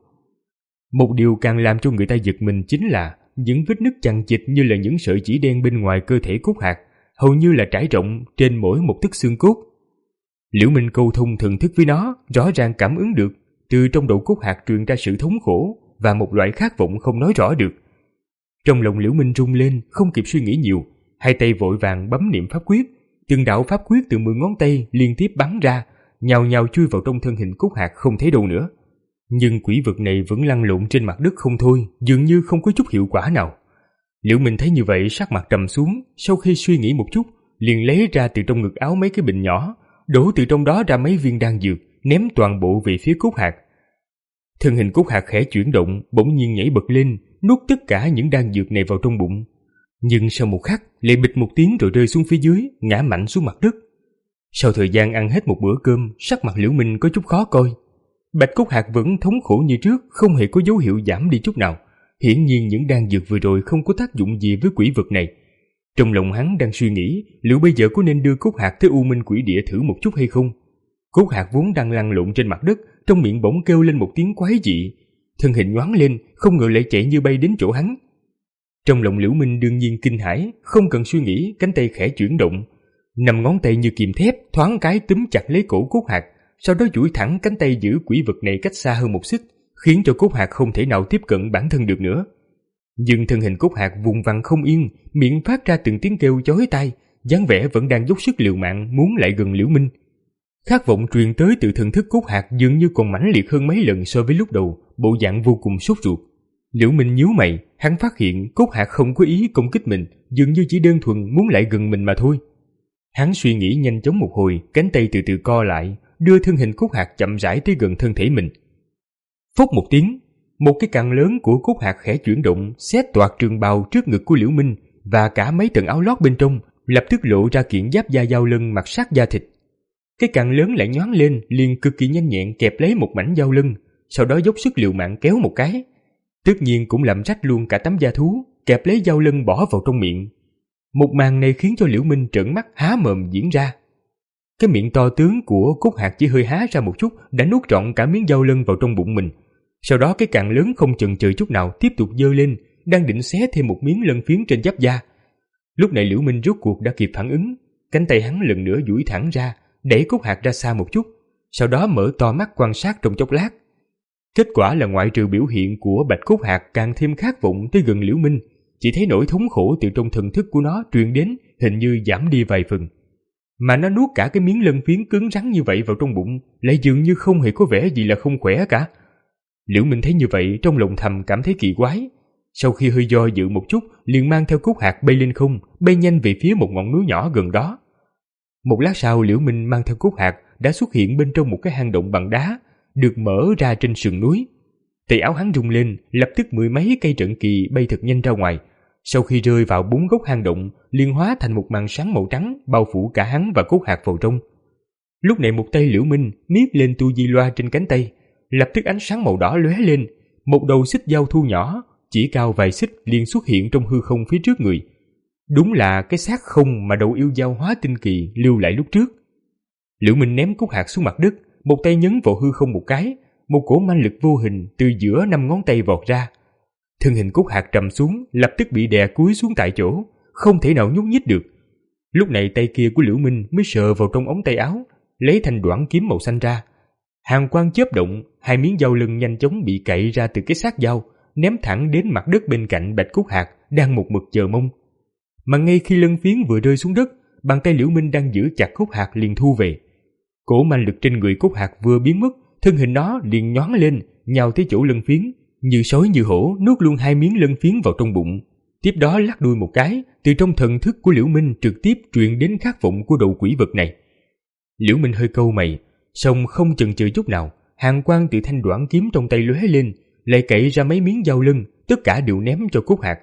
B: Một điều càng làm cho người ta giật mình chính là những vết nứt chằng chịt như là những sợi chỉ đen bên ngoài cơ thể Cốt Hạc, hầu như là trải rộng trên mỗi một tấc xương cốt. Liễu Minh câu thông thần thức với nó, rõ ràng cảm ứng được từ trong đầu Cốt Hạc truyền ra sự thống khổ và một loại khát vọng không nói rõ được. Trong lòng Liễu Minh rung lên, không kịp suy nghĩ nhiều, hai tay vội vàng bấm niệm pháp quyết, từng đạo pháp quyết từ mười ngón tay liên tiếp bắn ra, nhào nhào chui vào trong thân hình Cốt Hạc không thấy đâu nữa. Nhưng quỷ vật này vẫn lăn lộn trên mặt đất không thôi, dường như không có chút hiệu quả nào. Liễu Minh thấy như vậy sắc mặt trầm xuống, sau khi suy nghĩ một chút, liền lấy ra từ trong ngực áo mấy cái bình nhỏ, đổ từ trong đó ra mấy viên đan dược, ném toàn bộ về phía Cốt Hạc. Thân hình Cốt Hạc khẽ chuyển động, bỗng nhiên nhảy bật lên, nuốt tất cả những đan dược này vào trong bụng. Nhưng sau một khắc, lại bịch một tiếng rồi rơi xuống phía dưới, ngã mạnh xuống mặt đất. Sau thời gian ăn hết một bữa cơm, sắc mặt Liễu Minh có chút khó coi. Bạch Cốt Hạc vẫn thống khổ như trước, không hề có dấu hiệu giảm đi chút nào. Hiển nhiên những đan dược vừa rồi không có tác dụng gì với quỷ vật này. Trong lòng hắn đang suy nghĩ, liệu bây giờ có nên đưa Cốt Hạc tới U Minh Quỷ Địa thử một chút hay không? Cốt Hạc vốn đang lăn lộn trên mặt đất, trong miệng bỗng kêu lên một tiếng quái dị, thân hình nhoáng lên, không ngờ lại chạy như bay đến chỗ hắn. Trong lòng Liễu Minh đương nhiên kinh hãi, không cần suy nghĩ, cánh tay khẽ chuyển động, năm ngón tay như kìm thép thoáng cái túm chặt lấy cổ Cốt Hạc, sau đó duỗi thẳng cánh tay giữ quỷ vật này cách xa hơn một xích, khiến cho Cốt Hạc không thể nào tiếp cận bản thân được nữa. Nhưng thân hình Cốt Hạc vùng vằng không yên, miệng phát ra từng tiếng kêu chói tai, dáng vẻ vẫn đang dốc sức liều mạng muốn lại gần Liễu Minh. Khát vọng truyền tới từ thần thức Cốt Hạc dường như còn mãnh liệt hơn mấy lần so với lúc đầu, bộ dạng vô cùng sốt ruột. Liễu Minh nhíu mày, hắn phát hiện Cốt Hạc không có ý công kích mình, dường như chỉ đơn thuần muốn lại gần mình mà thôi. Hắn suy nghĩ nhanh chóng một hồi, cánh tay từ từ co lại, đưa thân hình Cốt Hạc chậm rãi tới gần thân thể mình. Phốc một tiếng, một cái càng lớn của Cốt Hạc khẽ chuyển động, xé toạc trường bào trước ngực của Liễu Minh và cả mấy tầng áo lót bên trong, lập tức lộ ra kiện giáp da dao lân mặc sát da thịt. Cái càng lớn lại nhoáng lên, liền cực kỳ nhanh nhẹn kẹp lấy một mảnh dao lưng, sau đó dốc sức liều mạng kéo một cái. Tất nhiên cũng làm rách luôn cả tấm da thú, kẹp lấy dao lưng bỏ vào trong miệng. Một màn này khiến cho Liễu Minh trợn mắt há mồm diễn ra. Cái miệng to tướng của Cốt Hạc chỉ hơi há ra một chút đã nuốt trọn cả miếng dao lân vào trong bụng mình. Sau đó cái càng lớn không chần chừ chút nào tiếp tục giơ lên, đang định xé thêm một miếng lân phiến trên giáp da. Lúc này Liễu Minh rốt cuộc đã kịp phản ứng, cánh tay hắn lần nữa duỗi thẳng ra, đẩy Cốt Hạc ra xa một chút, sau đó mở to mắt quan sát trong chốc lát. Kết quả là ngoại trừ biểu hiện của Bạch Cốt Hạc càng thêm khát vọng tới gần Liễu Minh, chỉ thấy nỗi thống khổ từ trong thần thức của nó truyền đến hình như giảm đi vài phần. Mà nó nuốt cả cái miếng lân phiến cứng rắn như vậy vào trong bụng, lại dường như không hề có vẻ gì là không khỏe cả. Liễu Minh thấy như vậy trong lòng thầm cảm thấy kỳ quái. Sau khi hơi do dự một chút, liền mang theo Cốt Hạc bay lên không, bay nhanh về phía một ngọn núi nhỏ gần đó. Một lát sau, Liễu Minh mang theo Cốt Hạc đã xuất hiện bên trong một cái hang động bằng đá, được mở ra trên sườn núi. Tay áo hắn rung lên, lập tức mười mấy cây trận kỳ bay thật nhanh ra ngoài. Sau khi rơi vào bốn góc hang động, liền hóa thành một màn sáng màu trắng bao phủ cả hắn và Cốt Hạc vào trong. Lúc này một tay Liễu Minh miết lên tu di loa trên cánh tay, lập tức ánh sáng màu đỏ lóe lên, một đầu xích dao thu nhỏ, chỉ cao vài xích liền xuất hiện trong hư không phía trước người. Đúng là cái xác không mà đầu yêu dao hóa tinh kỳ lưu lại lúc trước. Liễu Minh ném Cốt Hạc xuống mặt đất, một tay nhấn vào hư không một cái, một cỗ manh lực vô hình từ giữa năm ngón tay vọt ra. Thân hình Cốt Hạc trầm xuống, lập tức bị đè cúi xuống tại chỗ, không thể nào nhúc nhích được. Lúc này tay kia của Liễu Minh mới sờ vào trong ống tay áo, lấy thanh đoản kiếm màu xanh ra. Hàn quang chớp động, hai miếng dao lưng nhanh chóng bị cậy ra từ cái xác dao, ném thẳng đến mặt đất bên cạnh Bạch Cốt Hạc đang một mực chờ mong. Mà ngay khi lân phiến vừa rơi xuống đất, bàn tay Liễu Minh đang giữ chặt Cốt Hạc liền thu về. Cổ manh lực trên người Cốt Hạc vừa biến mất, thân hình nó liền nhoáng lên, nhào tới chỗ lân phiến, như sói như hổ nuốt luôn hai miếng lân phiến vào trong bụng. Tiếp đó lắc đuôi một cái, từ trong thần thức của Liễu Minh trực tiếp truyền đến khát vọng của đầu quỷ vật này. Liễu Minh hơi cau mày, song không chần chừ chút nào, hàn quang từ thanh đoản kiếm trong tay lóe lên, lại cậy ra mấy miếng dao lưng, tất cả đều ném cho Cốt Hạc.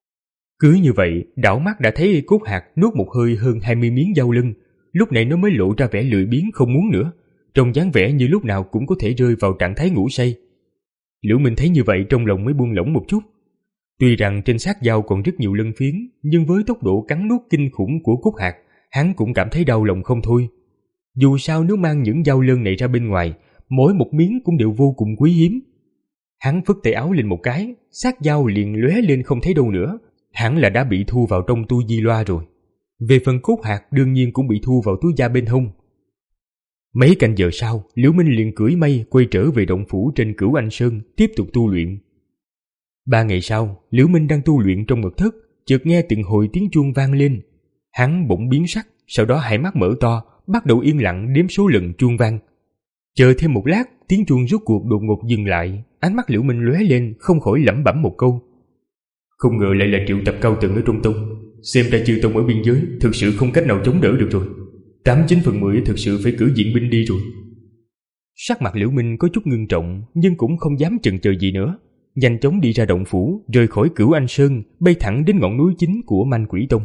B: Cứ như vậy, đảo mắt đã thấy Cốt Hạc nuốt một hơi hơn hai mươi miếng dao lưng, lúc này nó mới lộ ra vẻ lười biếng không muốn nữa, trông dáng vẻ như lúc nào cũng có thể rơi vào trạng thái ngủ say. Liễu Minh thấy như vậy trong lòng mới buông lỏng một chút. Tuy rằng trên xác dao còn rất nhiều lân phiến, nhưng với tốc độ cắn nuốt kinh khủng của Cốt Hạc, hắn cũng cảm thấy đau lòng không thôi. Dù sao nếu mang những dao lân này ra bên ngoài, mỗi một miếng cũng đều vô cùng quý hiếm. Hắn phất tay áo lên một cái, xác dao liền lóe lên không thấy đâu nữa, hẳn là đã bị thu vào trong tu di loa rồi. Về phần Cốt Hạc đương nhiên cũng bị thu vào túi da bên hông. Mấy canh giờ sau, Liễu Minh liền cưỡi mây quay trở về động phủ trên Cửu Anh Sơn, tiếp tục tu luyện. Ba ngày sau, Liễu Minh đang tu luyện trong mật thất, chợt nghe từng hồi tiếng chuông vang lên. Hắn bỗng biến sắc, sau đó hai mắt mở to, bắt đầu yên lặng đếm số lần chuông vang. Chờ thêm một lát, tiếng chuông rốt cuộc đột ngột dừng lại, ánh mắt Liễu Minh lóe lên, không khỏi lẩm bẩm một câu. Không ngờ lại là triệu tập cao tầng ở trong tông, xem ra chư tông ở biên giới thực sự không cách nào chống đỡ được rồi. Tám chín phần mười thực sự phải cử viện binh đi rồi. Sắc mặt Liễu Minh có chút ngưng trọng, nhưng cũng không dám chần chờ gì nữa, nhanh chóng đi ra động phủ, rời khỏi Cửu Anh Sơn, bay thẳng đến ngọn núi chính của Manh Quỷ Tông.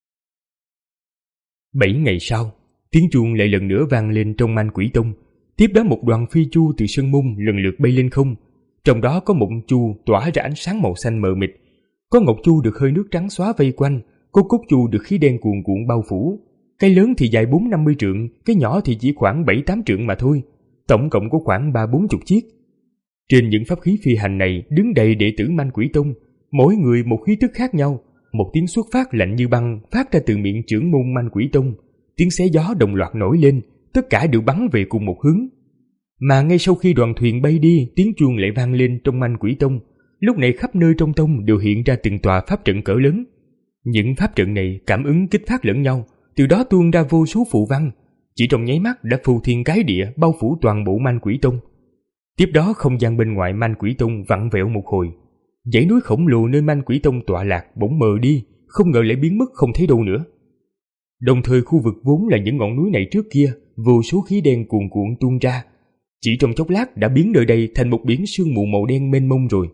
B: Bảy ngày sau, tiếng chuông lại lần nữa vang lên trong Manh Quỷ Tông. Tiếp đó một đoàn phi chu từ sơn môn lần lượt bay lên không, trong đó có một chu tỏa ra ánh sáng màu xanh mờ mịt, có ngọc chu được hơi nước trắng xóa vây quanh, có cốt chu được khí đen cuồn cuộn bao phủ. Cái lớn thì dài bốn năm mươi trượng, cái nhỏ thì chỉ khoảng bảy tám trượng mà thôi, tổng cộng có khoảng ba bốn chục chiếc. Trên những pháp khí phi hành này đứng đầy đệ tử Manh Quỷ Tông, mỗi người một khí tức khác nhau. Một tiếng xuất phát lạnh như băng phát ra từ miệng trưởng môn Manh Quỷ Tông, tiếng xé gió đồng loạt nổi lên, tất cả đều bắn về cùng một hướng. Mà ngay sau khi đoàn thuyền bay đi, tiếng chuông lại vang lên trong Manh Quỷ Tông. Lúc này khắp nơi trong tông đều hiện ra từng tòa pháp trận cỡ lớn. Những pháp trận này cảm ứng kích phát lẫn nhau, từ đó tuôn ra vô số phù văn, chỉ trong nháy mắt đã phù thiên cái địa bao phủ toàn bộ Manh Quỷ Tông. Tiếp đó không gian bên ngoài Manh Quỷ Tông vặn vẹo một hồi, dãy núi khổng lồ nơi Manh Quỷ Tông tọa lạc bỗng mờ đi, không ngờ lại biến mất không thấy đâu nữa. Đồng thời khu vực vốn là những ngọn núi này trước kia, vô số khí đen cuồn cuộn tuôn ra, chỉ trong chốc lát đã biến nơi đây thành một biển sương mù màu đen mênh mông rồi.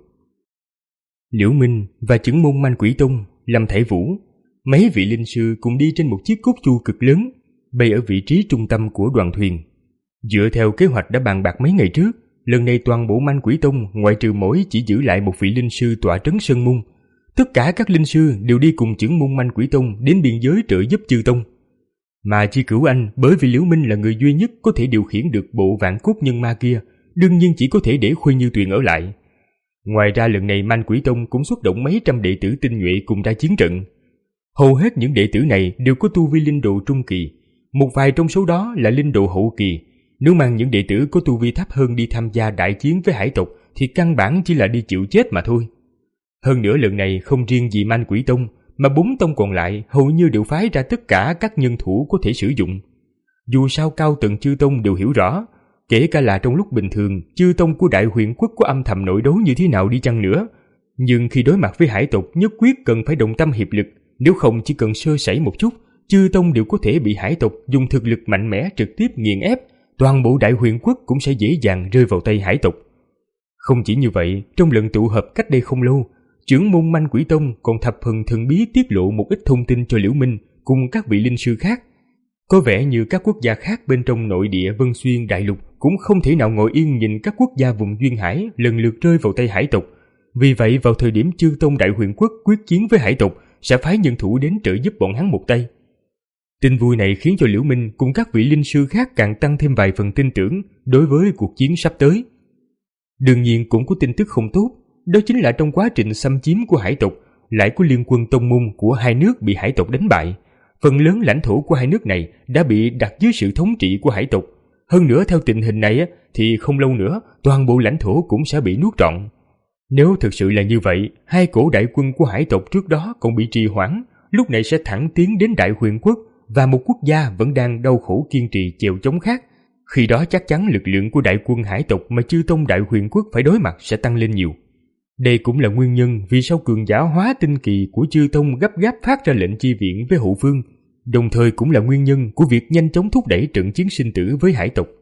B: Liễu Minh và trưởng môn Manh Quỷ Tông, Lâm Thải Vũ, mấy vị linh sư cùng đi trên một chiếc cốt chu cực lớn, bay ở vị trí trung tâm của đoàn thuyền. Dựa theo kế hoạch đã bàn bạc mấy ngày trước, lần này toàn bộ Manh Quỷ Tông ngoại trừ mỗi chỉ giữ lại một vị linh sư tọa trấn sơn môn, tất cả các linh sư đều đi cùng trưởng môn Manh Quỷ Tông đến biên giới trợ giúp chư tông. Mà Chi Cửu Anh bởi vì Liễu Minh là người duy nhất có thể điều khiển được bộ vạn cốt nhân ma kia, đương nhiên chỉ có thể để Khuê Như Tuyền ở lại. Ngoài ra lần này Manh Quỷ Tông cũng xuất động mấy trăm đệ tử tinh nhuệ cùng ra chiến trận. Hầu hết những đệ tử này đều có tu vi linh độ trung kỳ, một vài trong số đó là linh độ hậu kỳ. Nếu mang những đệ tử có tu vi thấp hơn đi tham gia đại chiến với hải tộc thì căn bản chỉ là đi chịu chết mà thôi. Hơn nữa lần này không riêng gì Manh Quỷ Tông, mà bốn tông còn lại hầu như đều phái ra tất cả các nhân thủ có thể sử dụng. Dù sao cao tầng chư tông đều hiểu rõ, kể cả là trong lúc bình thường chư tông của Đại Huyền Quốc có âm thầm nội đấu như thế nào đi chăng nữa, nhưng khi đối mặt với hải tộc nhất quyết cần phải đồng tâm hiệp lực, nếu không chỉ cần sơ sẩy một chút, chư tông đều có thể bị hải tộc dùng thực lực mạnh mẽ trực tiếp nghiền ép, toàn bộ Đại Huyền Quốc cũng sẽ dễ dàng rơi vào tay hải tộc. Không chỉ như vậy, trong lần tụ họp cách đây không lâu, trưởng môn Manh Quỷ Tông còn thập phần thần bí tiết lộ một ít thông tin cho Liễu Minh cùng các vị linh sư khác. Có vẻ như các quốc gia khác bên trong nội địa Vân Xuyên Đại Lục cũng không thể nào ngồi yên nhìn các quốc gia vùng duyên hải lần lượt rơi vào tay hải tộc. Vì vậy vào thời điểm chư tông Đại Huyền Quốc quyết chiến với hải tộc, sẽ phái nhân thủ đến trợ giúp bọn hắn một tay. Tin vui này khiến cho Liễu Minh cùng các vị linh sư khác càng tăng thêm vài phần tin tưởng đối với cuộc chiến sắp tới. Đương nhiên cũng có tin tức không tốt, đó chính là trong quá trình xâm chiếm của hải tộc lại có liên quân tông môn của hai nước bị hải tộc đánh bại. Phần lớn lãnh thổ của hai nước này đã bị đặt dưới sự thống trị của hải tộc. Hơn nữa theo tình hình này thì không lâu nữa toàn bộ lãnh thổ cũng sẽ bị nuốt trọn. Nếu thực sự là như vậy, hai cổ đại quân của hải tộc trước đó còn bị trì hoãn, lúc này sẽ thẳng tiến đến Đại Huyền Quốc và một quốc gia vẫn đang đau khổ kiên trì chèo chống khác. Khi đó chắc chắn lực lượng của đại quân hải tộc mà chư tông Đại Huyền Quốc phải đối mặt sẽ tăng lên nhiều. Đây cũng là nguyên nhân vì sao cường giả hóa tinh kỳ của chư tông gấp gáp phát ra lệnh chi viện với hậu phương, đồng thời cũng là nguyên nhân của việc nhanh chóng thúc đẩy trận chiến sinh tử với hải tộc.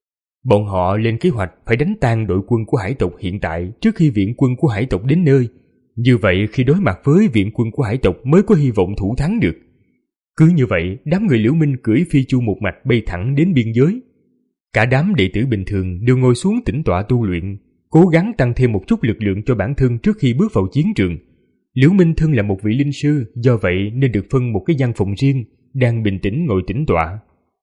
B: Bọn họ lên kế hoạch phải đánh tan đội quân của hải tộc hiện tại trước khi viện quân của hải tộc đến nơi. Như vậy khi đối mặt với viện quân của hải tộc mới có hy vọng thủ thắng được. Cứ như vậy, đám người Liễu Minh cưỡi phi chu một mạch bay thẳng đến biên giới. Cả đám đệ tử bình thường đều ngồi xuống tĩnh tọa tu luyện, cố gắng tăng thêm một chút lực lượng cho bản thân trước khi bước vào chiến trường. Liễu Minh thân là một vị linh sư, do vậy nên được phân một cái gian phòng riêng, đang bình tĩnh ngồi tĩnh tọa.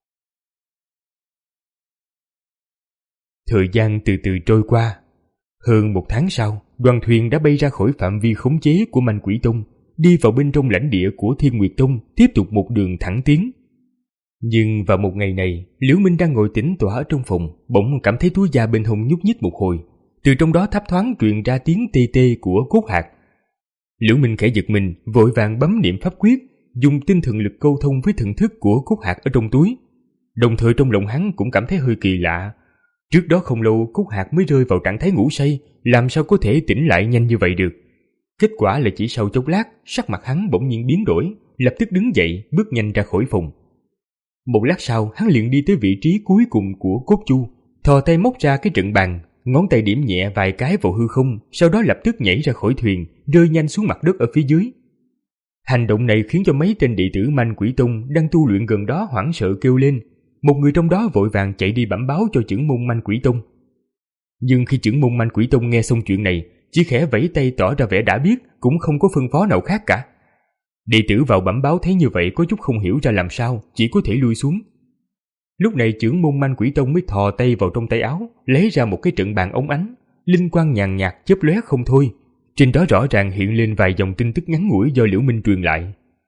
B: Thời gian từ từ trôi qua. Hơn một tháng sau, đoàn thuyền đã bay ra khỏi phạm vi khống chế của Manh Quỷ Tông, đi vào bên trong lãnh địa của Thiên Nguyệt Tông, tiếp tục một đường thẳng tiến. Nhưng vào một ngày này, Liễu Minh đang ngồi tĩnh tọa ở trong phòng, bỗng cảm thấy túi da bên hông nhúc nhích một hồi, từ trong đó thấp thoáng truyền ra tiếng tê tê của cốt hạt. Liễu Minh khẽ giật mình, vội vàng bấm niệm pháp quyết, dùng tinh thần lực câu thông với thần thức của cốt hạt ở trong túi. Đồng thời trong lòng hắn cũng cảm thấy hơi kỳ lạ. Trước đó không lâu cốt hạt mới rơi vào trạng thái ngủ say, làm sao có thể tỉnh lại nhanh như vậy được. Kết quả là chỉ sau chốc lát, sắc mặt hắn bỗng nhiên biến đổi, lập tức đứng dậy, bước nhanh ra khỏi phòng. Một lát sau, hắn liền đi tới vị trí cuối cùng của cốt chu, thò tay móc ra cái trận bàn, ngón tay điểm nhẹ vài cái vào hư không, sau đó lập tức nhảy ra khỏi thuyền, rơi nhanh xuống mặt đất ở phía dưới. Hành động này khiến cho mấy tên đệ tử Manh Quỷ Tông đang tu luyện gần đó hoảng sợ kêu lên. Một người trong đó vội vàng chạy đi bẩm báo cho trưởng môn Manh Quỷ Tông. Nhưng khi trưởng môn Manh Quỷ Tông nghe xong chuyện này, chỉ khẽ vẫy tay tỏ ra vẻ đã biết, cũng không có phân phó nào khác cả. Đệ tử vào bẩm báo thấy như vậy có chút không hiểu ra làm sao, chỉ có thể lui xuống. Lúc này trưởng môn Manh Quỷ Tông mới thò tay vào trong tay áo, lấy ra một cái trận bàn óng ánh, linh quang nhàn nhạt chớp lóe không thôi. Trên đó rõ ràng hiện lên vài dòng tin tức ngắn ngủi do Liễu Minh truyền lại.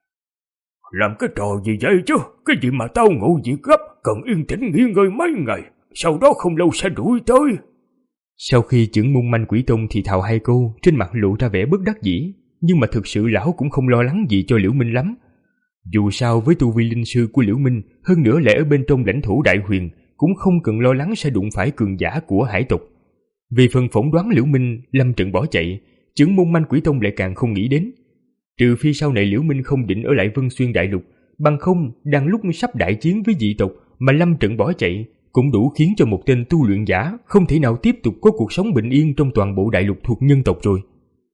C: Làm cái trò gì vậy chứ? Cái gì mà tao ngủ việc gấp, cần yên tĩnh nghỉ ngơi mấy ngày, sau đó không lâu sẽ đuổi tới.
B: Sau khi trưởng môn Manh Quỷ Tông thì thào hai câu, trên mặt lộ ra vẻ bất đắc dĩ, nhưng mà thực sự lão cũng không lo lắng gì cho Liễu Minh lắm. Dù sao với tu vi linh sư của Liễu Minh, hơn nữa lại ở bên trong lãnh thổ Đại Huyền, cũng không cần lo lắng sẽ đụng phải cường giả của hải tộc. Vì phần phỏng đoán Liễu Minh lâm trận bỏ chạy, trưởng môn Manh Quỷ Tông lại càng không nghĩ đến. Trừ phi sau này Liễu Minh không định ở lại Vân Xuyên Đại Lục, bằng không đang lúc sắp đại chiến với dị tộc mà lâm trận bỏ chạy cũng đủ khiến cho một tên tu luyện giả không thể nào tiếp tục có cuộc sống bình yên trong toàn bộ đại lục thuộc nhân tộc rồi.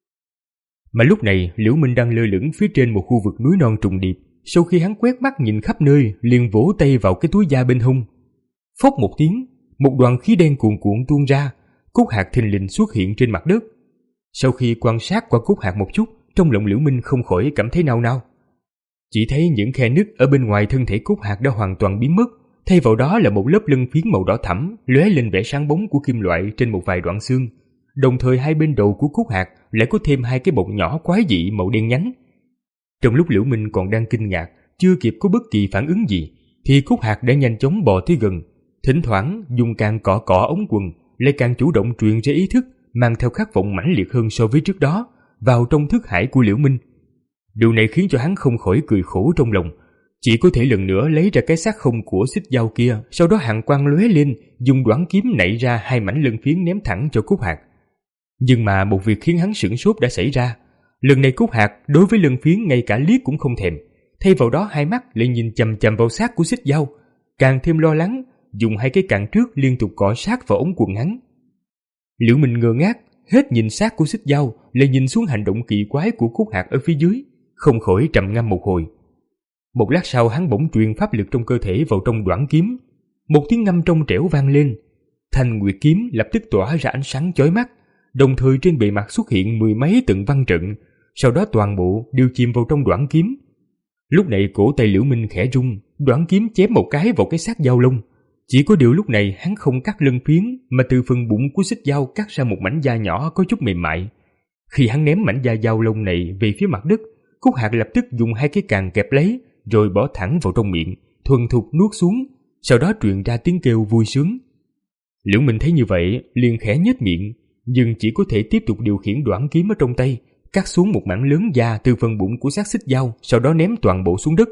B: Mà lúc này Liễu Minh đang lơ lửng phía trên một khu vực núi non trùng điệp. Sau khi hắn quét mắt nhìn khắp nơi, liền vỗ tay vào cái túi da bên hông. Phốc một tiếng, một đoàn khí đen cuồn cuộn tuôn ra, cốt hạt thình lình xuất hiện trên mặt đất. Sau khi quan sát qua cốt hạt một chút, trong lòng Liễu Minh không khỏi cảm thấy nao nao. Chỉ thấy những khe nứt ở bên ngoài thân thể cốt hạt đã hoàn toàn biến mất, thay vào đó là một lớp lân phiến màu đỏ thẫm lóe lên vẻ sáng bóng của kim loại trên một vài đoạn xương. Đồng thời hai bên đầu của cốt hạt lại có thêm hai cái bọng nhỏ quái dị màu đen nhánh. Trong lúc Liễu Minh còn đang kinh ngạc, chưa kịp có bất kỳ phản ứng gì, thì cốt hạt đã nhanh chóng bò tới gần, thỉnh thoảng dùng càng cọ cọ ống quần, lại càng chủ động truyền ra ý thức, mang theo khát vọng mãnh liệt hơn so với trước đó, vào trong thức hải của Liễu Minh. Điều này khiến cho hắn không khỏi cười khổ trong lòng, chỉ có thể lần nữa lấy ra cái xác không của xích dao kia, sau đó hàn quang lóe lên, dùng đoản kiếm nảy ra hai mảnh lân phiến ném thẳng cho cốt hạt. Nhưng mà một việc khiến hắn sửng sốt đã xảy ra. Lần này cốt hạt đối với lân phiến ngay cả liếc cũng không thèm, thay vào đó hai mắt lại nhìn chằm chằm vào xác của xích dao, càng thêm lo lắng, dùng hai cái cạn trước liên tục cọ sát vào ống quần hắn. Liễu Minh ngơ ngác, hết nhìn xác của xích dao, lại nhìn xuống hành động kỳ quái của cốt hạt ở phía dưới, không khỏi trầm ngâm một hồi. Một lát sau hắn bỗng truyền pháp lực trong cơ thể vào trong đoản kiếm, một tiếng ngâm trong trẻo vang lên, thanh nguyệt kiếm lập tức tỏa ra ánh sáng chói mắt, đồng thời trên bề mặt xuất hiện mười mấy từng văn trận, sau đó toàn bộ đều chìm vào trong đoản kiếm. Lúc này cổ tay Liễu Minh khẽ rung, đoản kiếm chém một cái vào cái xác dao lông. Chỉ có điều lúc này hắn không cắt lân phiến, mà từ phần bụng của xích dao cắt ra một mảnh da nhỏ có chút mềm mại. Khi hắn ném mảnh da dao lông này về phía mặt đất, cốt hạt lập tức dùng hai cái càng kẹp lấy, rồi bỏ thẳng vào trong miệng, thuần thục nuốt xuống, sau đó truyền ra tiếng kêu vui sướng. Liễu Minh thấy như vậy, liền khẽ nhếch miệng, nhưng chỉ có thể tiếp tục điều khiển đoản kiếm ở trong tay, cắt xuống một mảng lớn da từ phần bụng của xác xích dao, sau đó ném toàn bộ xuống đất.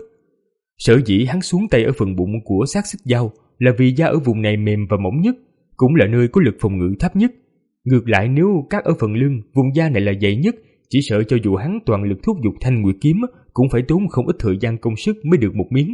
B: Sở dĩ hắn xuống tay ở phần bụng của xác xích dao là vì da ở vùng này mềm và mỏng nhất, cũng là nơi có lực phòng ngự thấp nhất. Ngược lại nếu cắt ở phần lưng, vùng da này là dày nhất, chỉ sợ cho dù hắn toàn lực thúc giục thanh nguyệt kiếm cũng phải tốn không ít thời gian công sức mới được một miếng.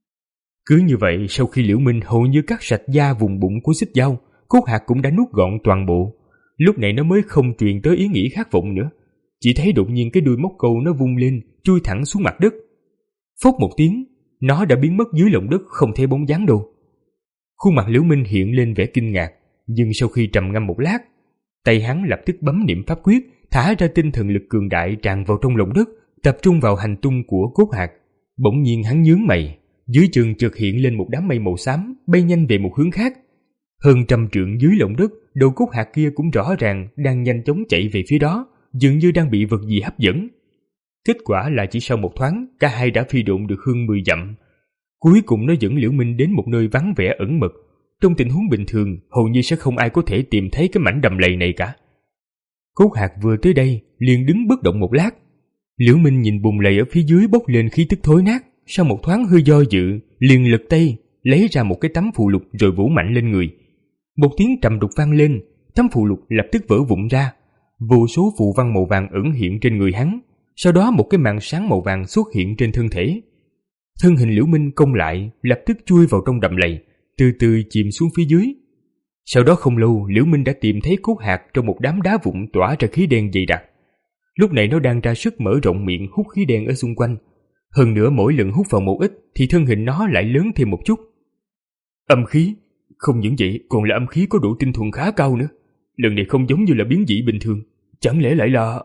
B: Cứ như vậy, sau khi Liễu Minh hầu như cắt sạch da vùng bụng của xích dao, cốt hạt cũng đã nuốt gọn toàn bộ. Lúc này nó mới không truyền tới ý nghĩ khát vọng nữa. Chỉ thấy đột nhiên cái đuôi móc câu nó vung lên, chui thẳng xuống mặt đất. Phốc một tiếng, nó đã biến mất dưới lòng đất không thấy bóng dáng đâu. Khuôn mặt Liễu Minh hiện lên vẻ kinh ngạc, nhưng sau khi trầm ngâm một lát, tay hắn lập tức bấm niệm pháp quyết, thả ra tinh thần lực cường đại tràn vào trong lòng đất, tập trung vào hành tung của Cốt Hạc. Bỗng nhiên hắn nhướng mày, dưới chân chợt hiện lên một đám mây màu xám bay nhanh về một hướng khác. Hơn trăm trượng dưới lòng đất, đầu Cốt Hạc kia cũng rõ ràng đang nhanh chóng chạy về phía đó, dường như đang bị vật gì hấp dẫn. Kết quả là chỉ sau một thoáng, cả hai đã phi độn được hơn mười dặm. Cuối cùng nó dẫn Liễu Minh đến một nơi vắng vẻ ẩn mật. Trong tình huống bình thường, hầu như sẽ không ai có thể tìm thấy cái mảnh đầm lầy này cả. Cốt Hạc vừa tới đây, liền đứng bất động một lát. Liễu Minh nhìn bùn lầy ở phía dưới bốc lên khí tức thối nát, sau một thoáng hơi do dự, liền lật tay, lấy ra một cái tấm phù lục rồi vỗ mạnh lên người. Một tiếng trầm đục vang lên, tấm phù lục lập tức vỡ vụn ra. Vô số phù văn màu vàng ẩn hiện trên người hắn, sau đó một cái màn sáng màu vàng xuất hiện trên thân thể. Thân hình Liễu Minh cong lại, lập tức chui vào trong đầm lầy, từ từ chìm xuống phía dưới. Sau đó không lâu, Liễu Minh đã tìm thấy Cốt Hạc trong một đám đá vụn tỏa ra khí đen dày đặc. Lúc này nó đang ra sức mở rộng miệng hút khí đen ở xung quanh. Hơn nữa mỗi lần hút vào một ít thì thân hình nó lại lớn thêm một chút. Âm khí, không những vậy còn là âm khí có độ tinh thuần khá cao nữa. Lần này không giống như là biến dị bình thường, chẳng lẽ lại là...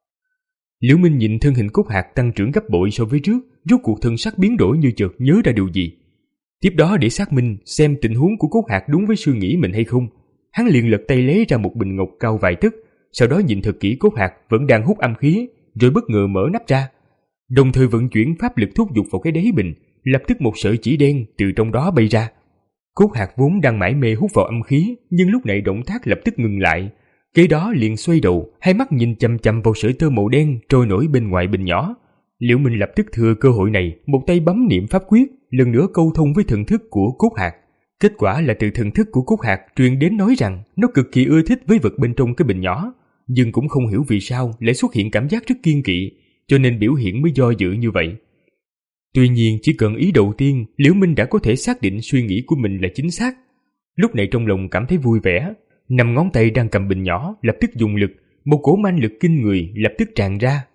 B: Liễu Minh nhìn thân hình Cốt Hạc tăng trưởng gấp bội so với trước, rốt cuộc thân sắc biến đổi như chợt nhớ ra điều gì. Tiếp đó để xác minh xem tình huống của Cốt Hạc đúng với suy nghĩ mình hay không, hắn liền lật tay lấy ra một bình ngọc cao vài tấc, sau đó nhìn thật kỹ Cốt Hạc vẫn đang hút âm khí, rồi bất ngờ mở nắp ra, đồng thời vận chuyển pháp lực thúc giục vào cái đáy bình, lập tức một sợi chỉ đen từ trong đó bay ra. Cốt Hạc vốn đang mải mê hút vào âm khí, nhưng lúc này động tác lập tức ngừng lại, kế đó liền xoay đầu, hai mắt nhìn chằm chằm vào sợi tơ màu đen trôi nổi bên ngoài bình nhỏ. Liễu Minh lập tức thừa cơ hội này, một tay bấm niệm pháp quyết, lần nữa câu thông với thần thức của Cốt Hạc. Kết quả là từ thần thức của Cốt Hạc truyền đến nói rằng nó cực kỳ ưa thích với vật bên trong cái bình nhỏ, nhưng cũng không hiểu vì sao lại xuất hiện cảm giác rất kiêng kỵ, cho nên biểu hiện mới do dự như vậy. Tuy nhiên chỉ cần ý đầu tiên, Liễu Minh đã có thể xác định suy nghĩ của mình là chính xác. Lúc này trong lòng cảm thấy vui vẻ, năm ngón tay đang cầm bình nhỏ lập tức dùng lực, một cỗ manh lực kinh người lập tức tràn ra.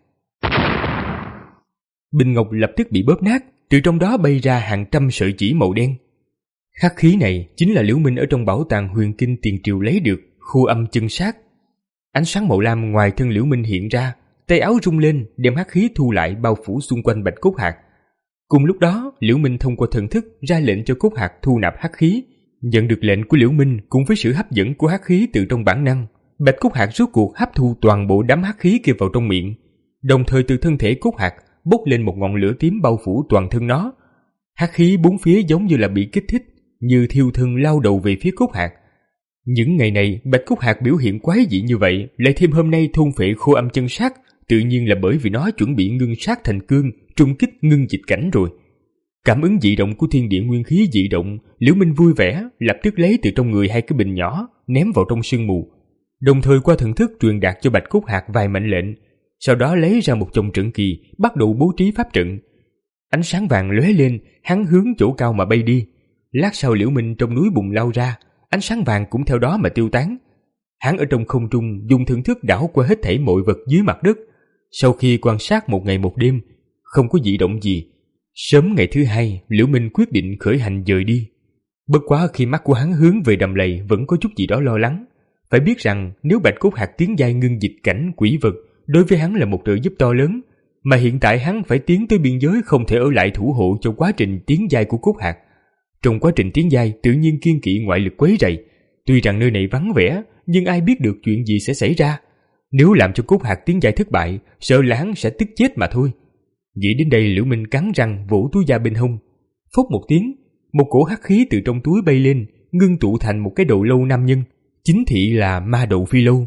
B: Bình ngọc lập tức bị bóp nát, từ trong đó bay ra hàng trăm sợi chỉ màu đen. Hắc khí này chính là Liễu Minh ở trong bảo tàng huyền kinh tiền triều lấy được, khu âm chân sát. Ánh sáng màu lam ngoài thân Liễu Minh hiện ra, tay áo rung lên đem hắc khí thu lại bao phủ xung quanh Bạch Cốt Hạc. Cùng lúc đó, Liễu Minh thông qua thần thức ra lệnh cho Cốt Hạc thu nạp hắc khí. Nhận được lệnh của Liễu Minh cùng với sự hấp dẫn của hắc khí từ trong bản năng, Bạch Cốt Hạc rốt cuộc hấp thu toàn bộ đám hắc khí kia vào trong miệng, đồng thời từ thân thể Cốt Hạc bốc lên một ngọn lửa tím bao phủ toàn thân nó. Hắc khí bốn phía giống như là bị kích thích, như thiêu thân lao đầu về phía Cốt Hạc. Những ngày này Bạch Cốt Hạc biểu hiện quái dị như vậy, lại thêm hôm nay thôn phệ khô âm chân sát, tự nhiên là bởi vì nó chuẩn bị ngưng sát thành cương, trung kích ngưng dịch cảnh rồi. Cảm ứng dị động của thiên địa nguyên khí dị động, Liễu Minh vui vẻ lập tức lấy từ trong người hai cái bình nhỏ ném vào trong sương mù, đồng thời qua thần thức truyền đạt cho Bạch Cốt Hạc vài mệnh lệnh. Sau đó lấy ra một chồng trận kỳ, bắt đầu bố trí pháp trận. Ánh sáng vàng lóe lên, hắn hướng chỗ cao mà bay đi. Lát sau Liễu Minh trong núi bùn lao ra, ánh sáng vàng cũng theo đó mà tiêu tán. Hắn ở trong không trung dùng thần thức đảo qua hết thảy mọi vật dưới mặt đất. Sau khi quan sát một ngày một đêm, không có dị động gì. Sớm ngày thứ hai, Liễu Minh quyết định khởi hành dời đi. Bất quá khi mắt của hắn hướng về đầm lầy vẫn có chút gì đó lo lắng. Phải biết rằng nếu Bạch Cốt Hạc tiến giai ngưng dịch cảnh quỷ vật, đối với hắn là một trợ giúp to lớn, mà hiện tại hắn phải tiến tới biên giới không thể ở lại thủ hộ cho quá trình tiến giai của Cốt Hạc. Trong quá trình tiến giai tự nhiên kiêng kỵ ngoại lực quấy rầy. Tuy rằng nơi này vắng vẻ, nhưng ai biết được chuyện gì sẽ xảy ra. Nếu làm cho Cốt Hạc tiến giai thất bại, sợ là hắn sẽ tức chết mà thôi. Nghĩ đến đây, Liễu Minh cắn răng vỗ túi da bên hông. Phốc một tiếng, một cổ hắc khí từ trong túi bay lên, ngưng tụ thành một cái đầu lâu nam nhân, chính thị là ma đầu phi lâu.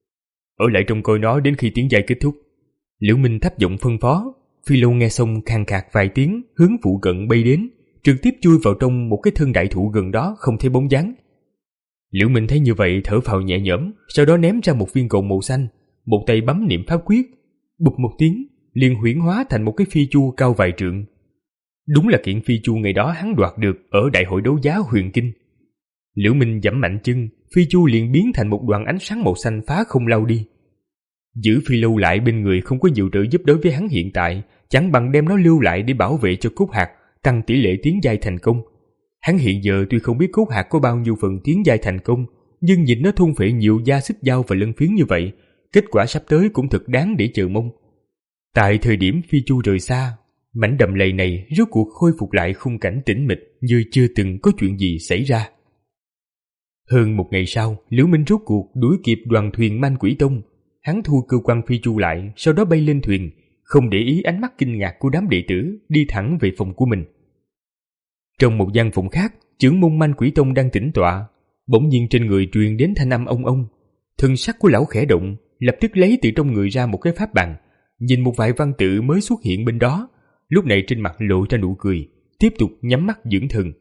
B: Ở lại trông coi nó đến khi tiến giai kết thúc. Liễu Minh thấp giọng phân phó. Phi lâu nghe xong khàn khạc vài tiếng, hướng phụ cận bay đến, trực tiếp chui vào trong một cái thân đại thụ gần đó không thấy bóng dáng. Liễu Minh thấy như vậy thở phào nhẹ nhõm, sau đó ném ra một viên cầu màu xanh, một tay bấm niệm pháp quyết, bụp một tiếng, liền huyễn hóa thành một cái phi chu cao vài trượng. Đúng là kiện phi chu ngày đó hắn đoạt được ở đại hội đấu giá huyền kinh. Liễu Minh giẫm mạnh chân, phi chu liền biến thành một đoạn ánh sáng màu xanh phá không lao đi. Giữ phi lâu lại bên người không có nhiều trợ giúp đối với hắn hiện tại, chẳng bằng đem nó lưu lại để bảo vệ cho Cốt Hạc, tăng tỷ lệ tiến giai thành công. Hắn hiện giờ tuy không biết Cốt Hạc có bao nhiêu phần tiến giai thành công, nhưng nhìn nó thôn phệ nhiều da xích dao và lân phiến như vậy, kết quả sắp tới cũng thật đáng để chờ mong. Tại thời điểm Phi Chu rời xa, mảnh đầm lầy này rốt cuộc khôi phục lại khung cảnh tĩnh mịch như chưa từng có chuyện gì xảy ra. Hơn một ngày sau, Liễu Minh rốt cuộc đuổi kịp đoàn thuyền Man Quỷ Tông. Hắn thu cơ quan Phi Chu lại, sau đó bay lên thuyền, không để ý ánh mắt kinh ngạc của đám đệ tử, đi thẳng về phòng của mình. Trong một gian phòng khác, trưởng môn Man Quỷ Tông đang tĩnh tọa, bỗng nhiên trên người truyền đến thanh âm ông ông. Thân sắc của lão khẽ động, lập tức lấy từ trong người ra một cái pháp bằng, nhìn một vài văn tự mới xuất hiện bên đó, lúc này trên mặt lộ ra nụ cười, tiếp tục nhắm mắt dưỡng thần.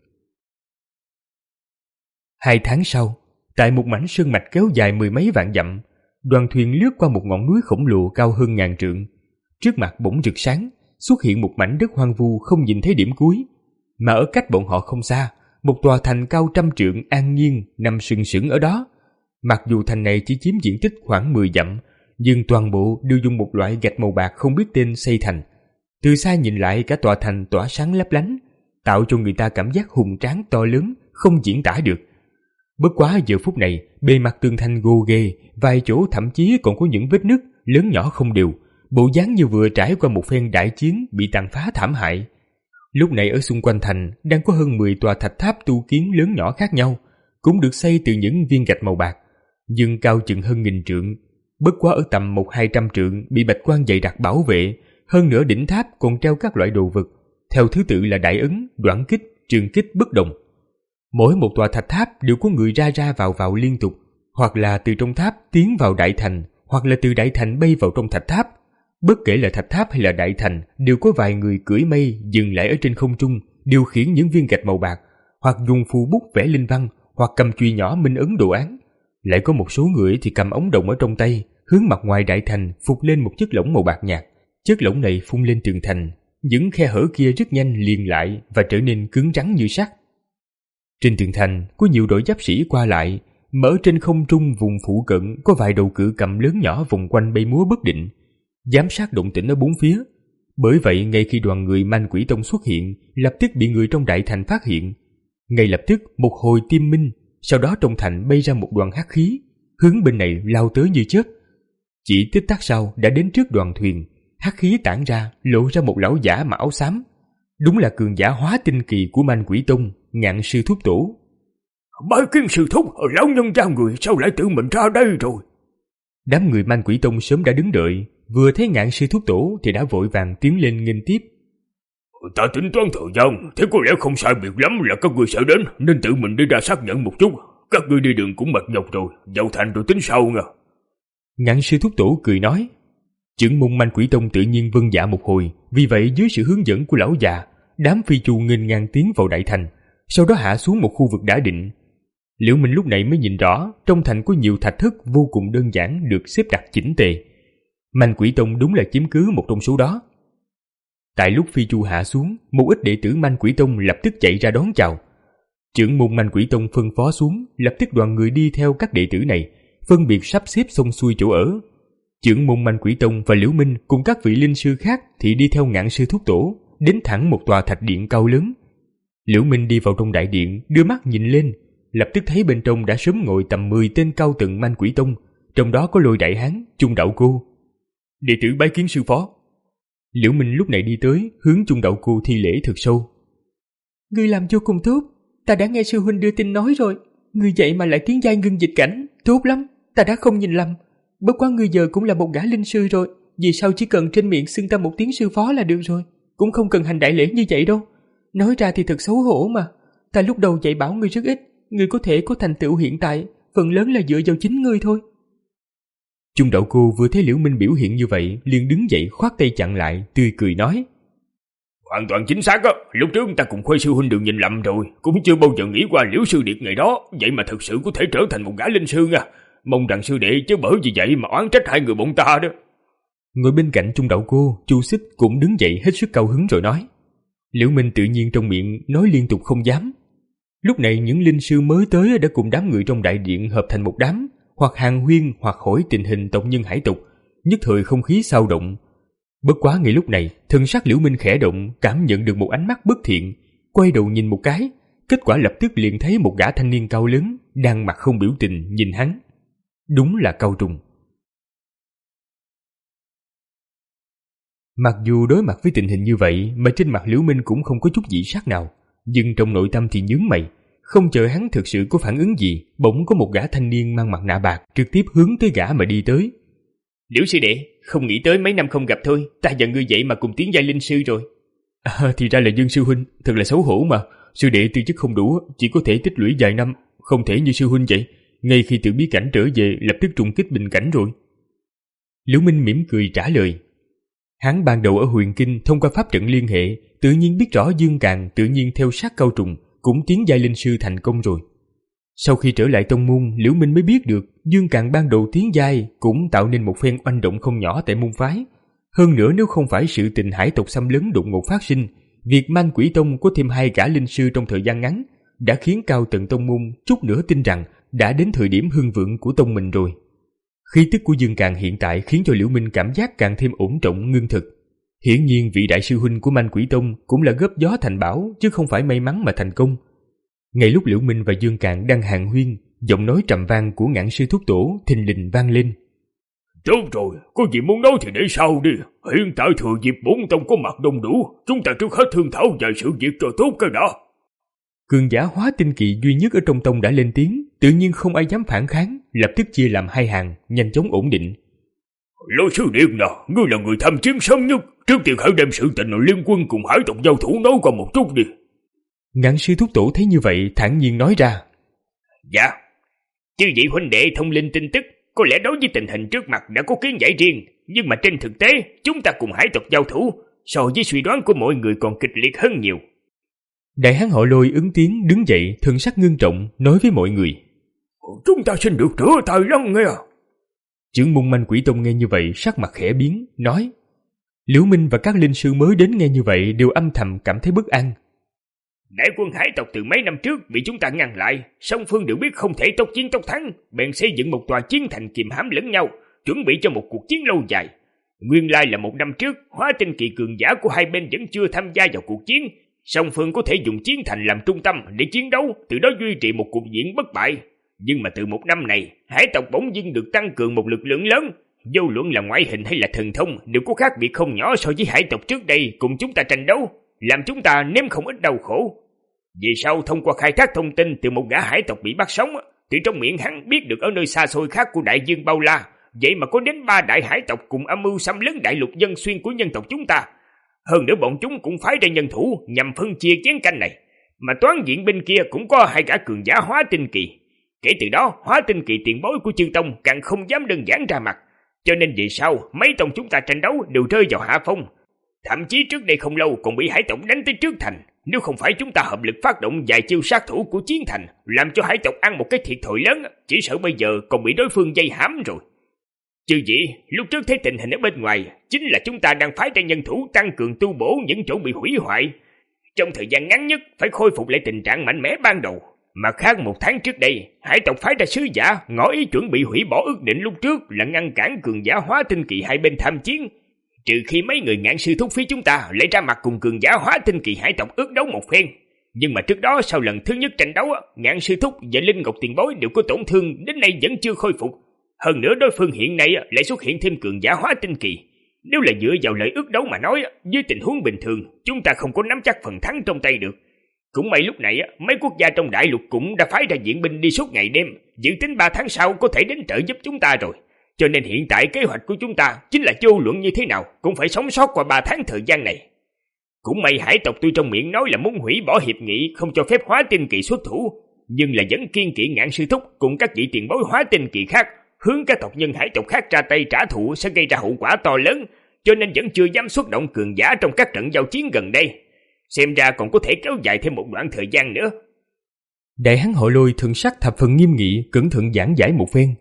B: Hai tháng sau, tại một mảnh sơn mạch kéo dài mười mấy vạn dặm, đoàn thuyền lướt qua một ngọn núi khổng lồ cao hơn ngàn trượng. Trước mặt bỗng rực sáng, xuất hiện một mảnh đất hoang vu không nhìn thấy điểm cuối, mà ở cách bọn họ không xa, một tòa thành cao trăm trượng an nhiên nằm sừng sững ở đó. Mặc dù thành này chỉ chiếm diện tích khoảng mười dặm, nhưng toàn bộ đều dùng một loại gạch màu bạc không biết tên xây thành. Từ xa nhìn lại, cả tòa thành tỏa sáng lấp lánh, tạo cho người ta cảm giác hùng tráng to lớn không diễn tả được. Bất quá giờ phút này, bề mặt tường thành gồ ghề, vài chỗ thậm chí còn có những vết nứt lớn nhỏ không đều, bộ dáng như vừa trải qua một phen đại chiến bị tàn phá thảm hại. Lúc này ở xung quanh thành đang có hơn mười tòa thạch tháp tu kiến lớn nhỏ khác nhau, cũng được xây từ những viên gạch màu bạc, nhưng cao chừng hơn nghìn trượng. Bất quá ở tầm một hai trăm trượng bị bạch quan dày đặc bảo vệ, hơn nữa đỉnh tháp còn treo các loại đồ vật, theo thứ tự là đại ấn, đoạn kích, trường kích bất đồng. Mỗi một tòa thạch tháp đều có người ra ra vào vào liên tục, hoặc là từ trong tháp tiến vào đại thành, hoặc là từ đại thành bay vào trong thạch tháp. Bất kể là thạch tháp hay là đại thành, đều có vài người cưỡi mây dừng lại ở trên không trung, điều khiển những viên gạch màu bạc, hoặc dùng phù bút vẽ linh văn, hoặc cầm chùy nhỏ minh ấn đồ án. Lại có một số người thì cầm ống đồng ở trong tay, hướng mặt ngoài đại thành phục lên một chất lỏng màu bạc nhạt. Chất lỏng này phun lên tường thành, những khe hở kia rất nhanh liền lại và trở nên cứng rắn như sắt. Trên tường thành có nhiều đội giáp sĩ qua lại, mà ở trên không trung vùng phụ cận có vài đầu cự cầm lớn nhỏ vòng quanh bay múa bất định, giám sát động tĩnh ở bốn phía. Bởi vậy ngay khi đoàn người Man Quỷ Tông xuất hiện, lập tức bị người trong đại thành phát hiện. Ngay lập tức một hồi tim minh, sau đó trong thành bay ra một đoàn hắc khí, hướng bên này lao tới như chớp. Chỉ tích tắc sau đã đến trước đoàn thuyền, hắc khí tản ra lộ ra một lão giả mặc áo xám, đúng là cường giả hóa tinh kỳ của Man Quỷ Tông, Ngạn Sư Thúc Tổ.
C: Bái kiến sư thúc, lão nhân gia người sao lại tự mình ra đây rồi?
B: Đám người Man Quỷ Tông sớm đã đứng đợi, vừa thấy Ngạn Sư Thúc Tổ thì đã vội vàng tiến lên nghênh tiếp.
C: Ta tính toán thời gian, thế có lẽ không sai biệt lắm là các ngươi sẽ đến, nên tự mình đi ra xác nhận một chút. Các ngươi đi đường cũng mệt nhọc rồi, vào thành rồi tính sau nha.
B: Ngạn Sư Thúc Tổ cười nói. Trưởng môn Man Quỷ Tông tự nhiên vâng dạ một hồi, vì vậy dưới sự hướng dẫn của lão già, đám phi chu nghênh ngang tiến vào đại thành, sau đó hạ xuống một khu vực đã định. Liễu Minh lúc này mới nhìn rõ, trong thành có nhiều thạch thất vô cùng đơn giản được xếp đặt chỉnh tề. Man Quỷ Tông đúng là chiếm cứ một trong số đó. Tại lúc phi chu hạ xuống, một ít đệ tử Man Quỷ Tông lập tức chạy ra đón chào. Trưởng môn Man Quỷ Tông phân phó xuống, lập tức đoàn người đi theo các đệ tử này, phân biệt sắp xếp xong xuôi chỗ ở. Trưởng môn Man Quỷ Tông và Liễu Minh cùng các vị linh sư khác thì đi theo Ngạn Sư Thúc Tổ, đến thẳng một tòa thạch điện cao lớn. Liễu Minh đi vào trong đại điện, đưa mắt nhìn lên, lập tức thấy bên trong đã sớm ngồi tầm mười tên cao tầng Man Quỷ Tông, trong đó có Lôi Đại Hán, Chung Đạo Cô. Đệ tử bái kiến sư phó. Liễu Minh lúc này đi tới, hướng Chung Đạo Cô thi lễ thật sâu. Ngươi làm vô cùng tốt, ta đã nghe sư huynh đưa tin nói rồi, ngươi vậy mà lại tiến giai ngưng dịch cảnh, tốt lắm, ta đã không nhìn lầm. Bất quá ngươi giờ cũng là một gã linh sư rồi, vì sao chỉ cần trên miệng xưng ta một tiếng sư phó là được rồi, cũng không cần hành đại lễ như vậy đâu. Nói ra thì thật xấu hổ mà, ta lúc đầu dạy bảo ngươi rất ít, ngươi có thể có thành tựu hiện tại, phần lớn là dựa vào chính ngươi thôi. Chung Đạo Cô vừa thấy Liễu Minh biểu hiện như vậy, liền đứng dậy khoát tay chặn lại, tươi cười nói.
C: Hoàn toàn chính xác á, lúc trước ta cùng Khuê sư huynh đều nhìn lầm rồi, cũng chưa bao giờ nghĩ qua Liễu sư điệt ngày đó, vậy mà thật sự có thể trở thành một gã linh sư nha. Mong rằng sư đệ chứ bởi vì vậy mà oán trách hai người bọn ta đó.
B: Ngồi bên cạnh Chung Đạo Cô, Chu Xích cũng đứng dậy hết sức cao hứng rồi nói. Liễu Minh tự nhiên trong miệng nói liên tục không dám. Lúc này những linh sư mới tới đã cùng đám người trong đại điện hợp thành một đám, hoặc hàng huyên hoặc hỏi tình hình tộc nhân hải tộc, nhất thời không khí xao động. Bất quá ngay lúc này, thân sắc Liễu Minh khẽ động, cảm nhận được một ánh mắt bất thiện, quay đầu nhìn một cái, kết quả lập tức liền thấy một gã thanh niên cao lớn đang mặt không biểu tình nhìn hắn. Đúng là Cao Trùng. Mặc dù đối mặt với tình hình như vậy mà trên mặt Liễu Minh cũng không có chút dị sắc nào, nhưng trong nội tâm thì nhướng mày. Không chờ hắn thực sự có phản ứng gì, bỗng có một gã thanh niên mang mặt nạ bạc trực tiếp hướng tới gã mà đi tới.
A: Liễu sư đệ, không nghĩ tới mấy năm không gặp thôi, ta và ngươi vậy mà cùng tiến giai linh sư rồi.
B: À, thì ra là Dương sư huynh, thật là xấu hổ mà. Sư đệ tư chất không đủ, chỉ có thể tích lũy vài năm, không thể như sư huynh vậy. Ngay khi từ bí cảnh trở về, lập tức trùng kích bình cảnh rồi. Liễu Minh mỉm cười trả lời. Hắn ban đầu ở Huyền Kinh thông qua pháp trận liên hệ, tự nhiên biết rõ Dương Càn tự nhiên theo sát Cao Trùng cũng tiến giai linh sư thành công rồi. Sau khi trở lại tông môn, Liễu Minh mới biết được Dương Càn ban đầu tiến giai cũng tạo nên một phen oanh động không nhỏ tại môn phái. Hơn nữa nếu không phải sự tình hải tộc xâm lấn đột ngột phát sinh, việc Man Quỷ Tông có thêm hai gã linh sư trong thời gian ngắn đã khiến cao tầng tông môn chút nữa tin rằng đã đến thời điểm hưng vượng của tông mình rồi. Khí tức của Dương Càn hiện tại khiến cho Liễu Minh cảm giác càng thêm ổn trọng ngưng thực. Hiển nhiên vị đại sư huynh của Man Quỷ Tông cũng là góp gió thành bão chứ không phải may mắn mà thành công. Ngay lúc Liễu Minh và Dương Càn đang hàn huyên, giọng nói trầm vang của Ngạn sư thúc tổ thình lình vang lên.
C: Tốt rồi, có gì muốn nói thì để sau đi. Hiện tại thừa dịp bốn tông có mặt đông đủ, chúng ta trước hết thương thảo vài sự việc cho tốt cái đã.
B: Cường giả hóa tinh kỳ duy nhất ở trong tông đã lên tiếng, tự nhiên không ai dám phản kháng, lập tức chia làm hai hàng, nhanh chóng ổn định.
C: Lô sư điện nào, ngươi là người tham chiến sớm nhất, trước tiên hãy đem sự tình liên quân cùng hải tộc giao thủ nói qua một chút đi.
B: Ngạn sư thúc tổ thấy như vậy thản nhiên nói ra.
A: Dạ, chư vị huynh đệ thông linh tin tức, có lẽ đối với tình hình trước mặt đã có kiến giải riêng, nhưng mà trên thực tế chúng ta cùng hải tộc giao thủ so với suy đoán của mọi người còn kịch liệt hơn nhiều.
B: Đại hán họ Lôi ứng tiếng đứng dậy, thần sắc ngưng trọng nói với mọi người.
C: Chúng ta xin được rửa tay lắm nghe.
B: Trưởng môn Man Quỷ Tông nghe như vậy sắc mặt khẽ biến, nói. Liễu Minh và các linh sư mới đến nghe như vậy đều âm thầm cảm thấy bất an.
A: Đại quân hải tộc từ mấy năm trước bị chúng ta ngăn lại, song phương đều biết không thể tốc chiến tốc thắng, bèn xây dựng một tòa chiến thành kiềm hãm lẫn nhau, chuẩn bị cho một cuộc chiến lâu dài. Nguyên lai là một năm trước, hóa tinh kỳ cường giả của hai bên vẫn chưa tham gia vào cuộc chiến, song phương có thể dùng chiến thành làm trung tâm để chiến đấu, từ đó duy trì một cục diện bất bại. Nhưng mà từ một năm này, hải tộc bỗng dưng được tăng cường một lực lượng lớn, vô luận là ngoại hình hay là thần thông đều có khác biệt không nhỏ so với hải tộc trước đây cùng chúng ta tranh đấu, làm chúng ta nếm không ít đau khổ. Về sau thông qua khai thác thông tin từ một gã hải tộc bị bắt sống, từ trong miệng hắn biết được ở nơi xa xôi khác của đại dương Bao La, vậy mà có đến ba đại hải tộc cùng âm mưu xâm lấn đại lục dân xuyên của nhân tộc chúng ta. Hơn nữa bọn chúng cũng phái ra nhân thủ nhằm phân chia chén canh này, mà toán diện bên kia cũng có hai gã cường giả hóa tinh kỳ. Kể từ đó, hóa tinh kỳ tiền bối của chư tông càng không dám đơn giản ra mặt, cho nên về sau mấy tông chúng ta tranh đấu đều rơi vào hạ phong. Thậm chí trước đây không lâu còn bị hải tộc đánh tới trước thành. Nếu không phải chúng ta hợp lực phát động vài chiêu sát thủ của chiến thành, làm cho hải tộc ăn một cái thiệt thòi lớn, chỉ sợ bây giờ còn bị đối phương dây hãm rồi. Chư vị, lúc trước thấy tình hình ở bên ngoài, chính là chúng ta đang phái ra nhân thủ tăng cường tu bổ những chỗ bị hủy hoại. Trong thời gian ngắn nhất phải khôi phục lại tình trạng mạnh mẽ ban đầu. Mà khác một tháng trước đây, hải tộc phái ra sứ giả ngỏ ý chuẩn bị hủy bỏ ước định lúc trước là ngăn cản cường giả hóa tinh kỳ hai bên tham chiến. Trừ khi mấy người Ngạn sư thúc phía chúng ta lại ra mặt cùng cường giả hóa tinh kỳ hải tộc ước đấu một phen. Nhưng mà trước đó sau lần thứ nhất tranh đấu, Ngạn sư thúc và Linh Ngọc tiền bối đều có tổn thương, đến nay vẫn chưa khôi phục. Hơn nữa đối phương hiện nay lại xuất hiện thêm cường giả hóa tinh kỳ. Nếu là dựa vào lời ước đấu mà nói, dưới tình huống bình thường chúng ta không có nắm chắc phần thắng trong tay được. Cũng may lúc này mấy quốc gia trong đại lục cũng đã phái ra viện binh đi suốt ngày đêm, dự tính ba tháng sau có thể đến trợ giúp chúng ta rồi. Cho nên hiện tại kế hoạch của chúng ta chính là vô luận như thế nào cũng phải sống sót qua ba tháng thời gian này. Cũng may hải tộc tuy trong miệng nói là muốn hủy bỏ hiệp nghị không cho phép hóa tinh kỳ xuất thủ, nhưng là vẫn kiên kỵ Ngạn sư thúc cùng các vị tiền bối hóa tinh kỳ khác hướng các tộc nhân hải tộc khác ra tay trả thù sẽ gây ra hậu quả to lớn, cho nên vẫn chưa dám xuất động cường giả trong các trận giao chiến gần đây. Xem ra còn có thể kéo dài thêm một đoạn thời gian nữa.
B: Đại hán họ Lôi thần sắc thập phần nghiêm nghị, cẩn thận giảng giải một phen.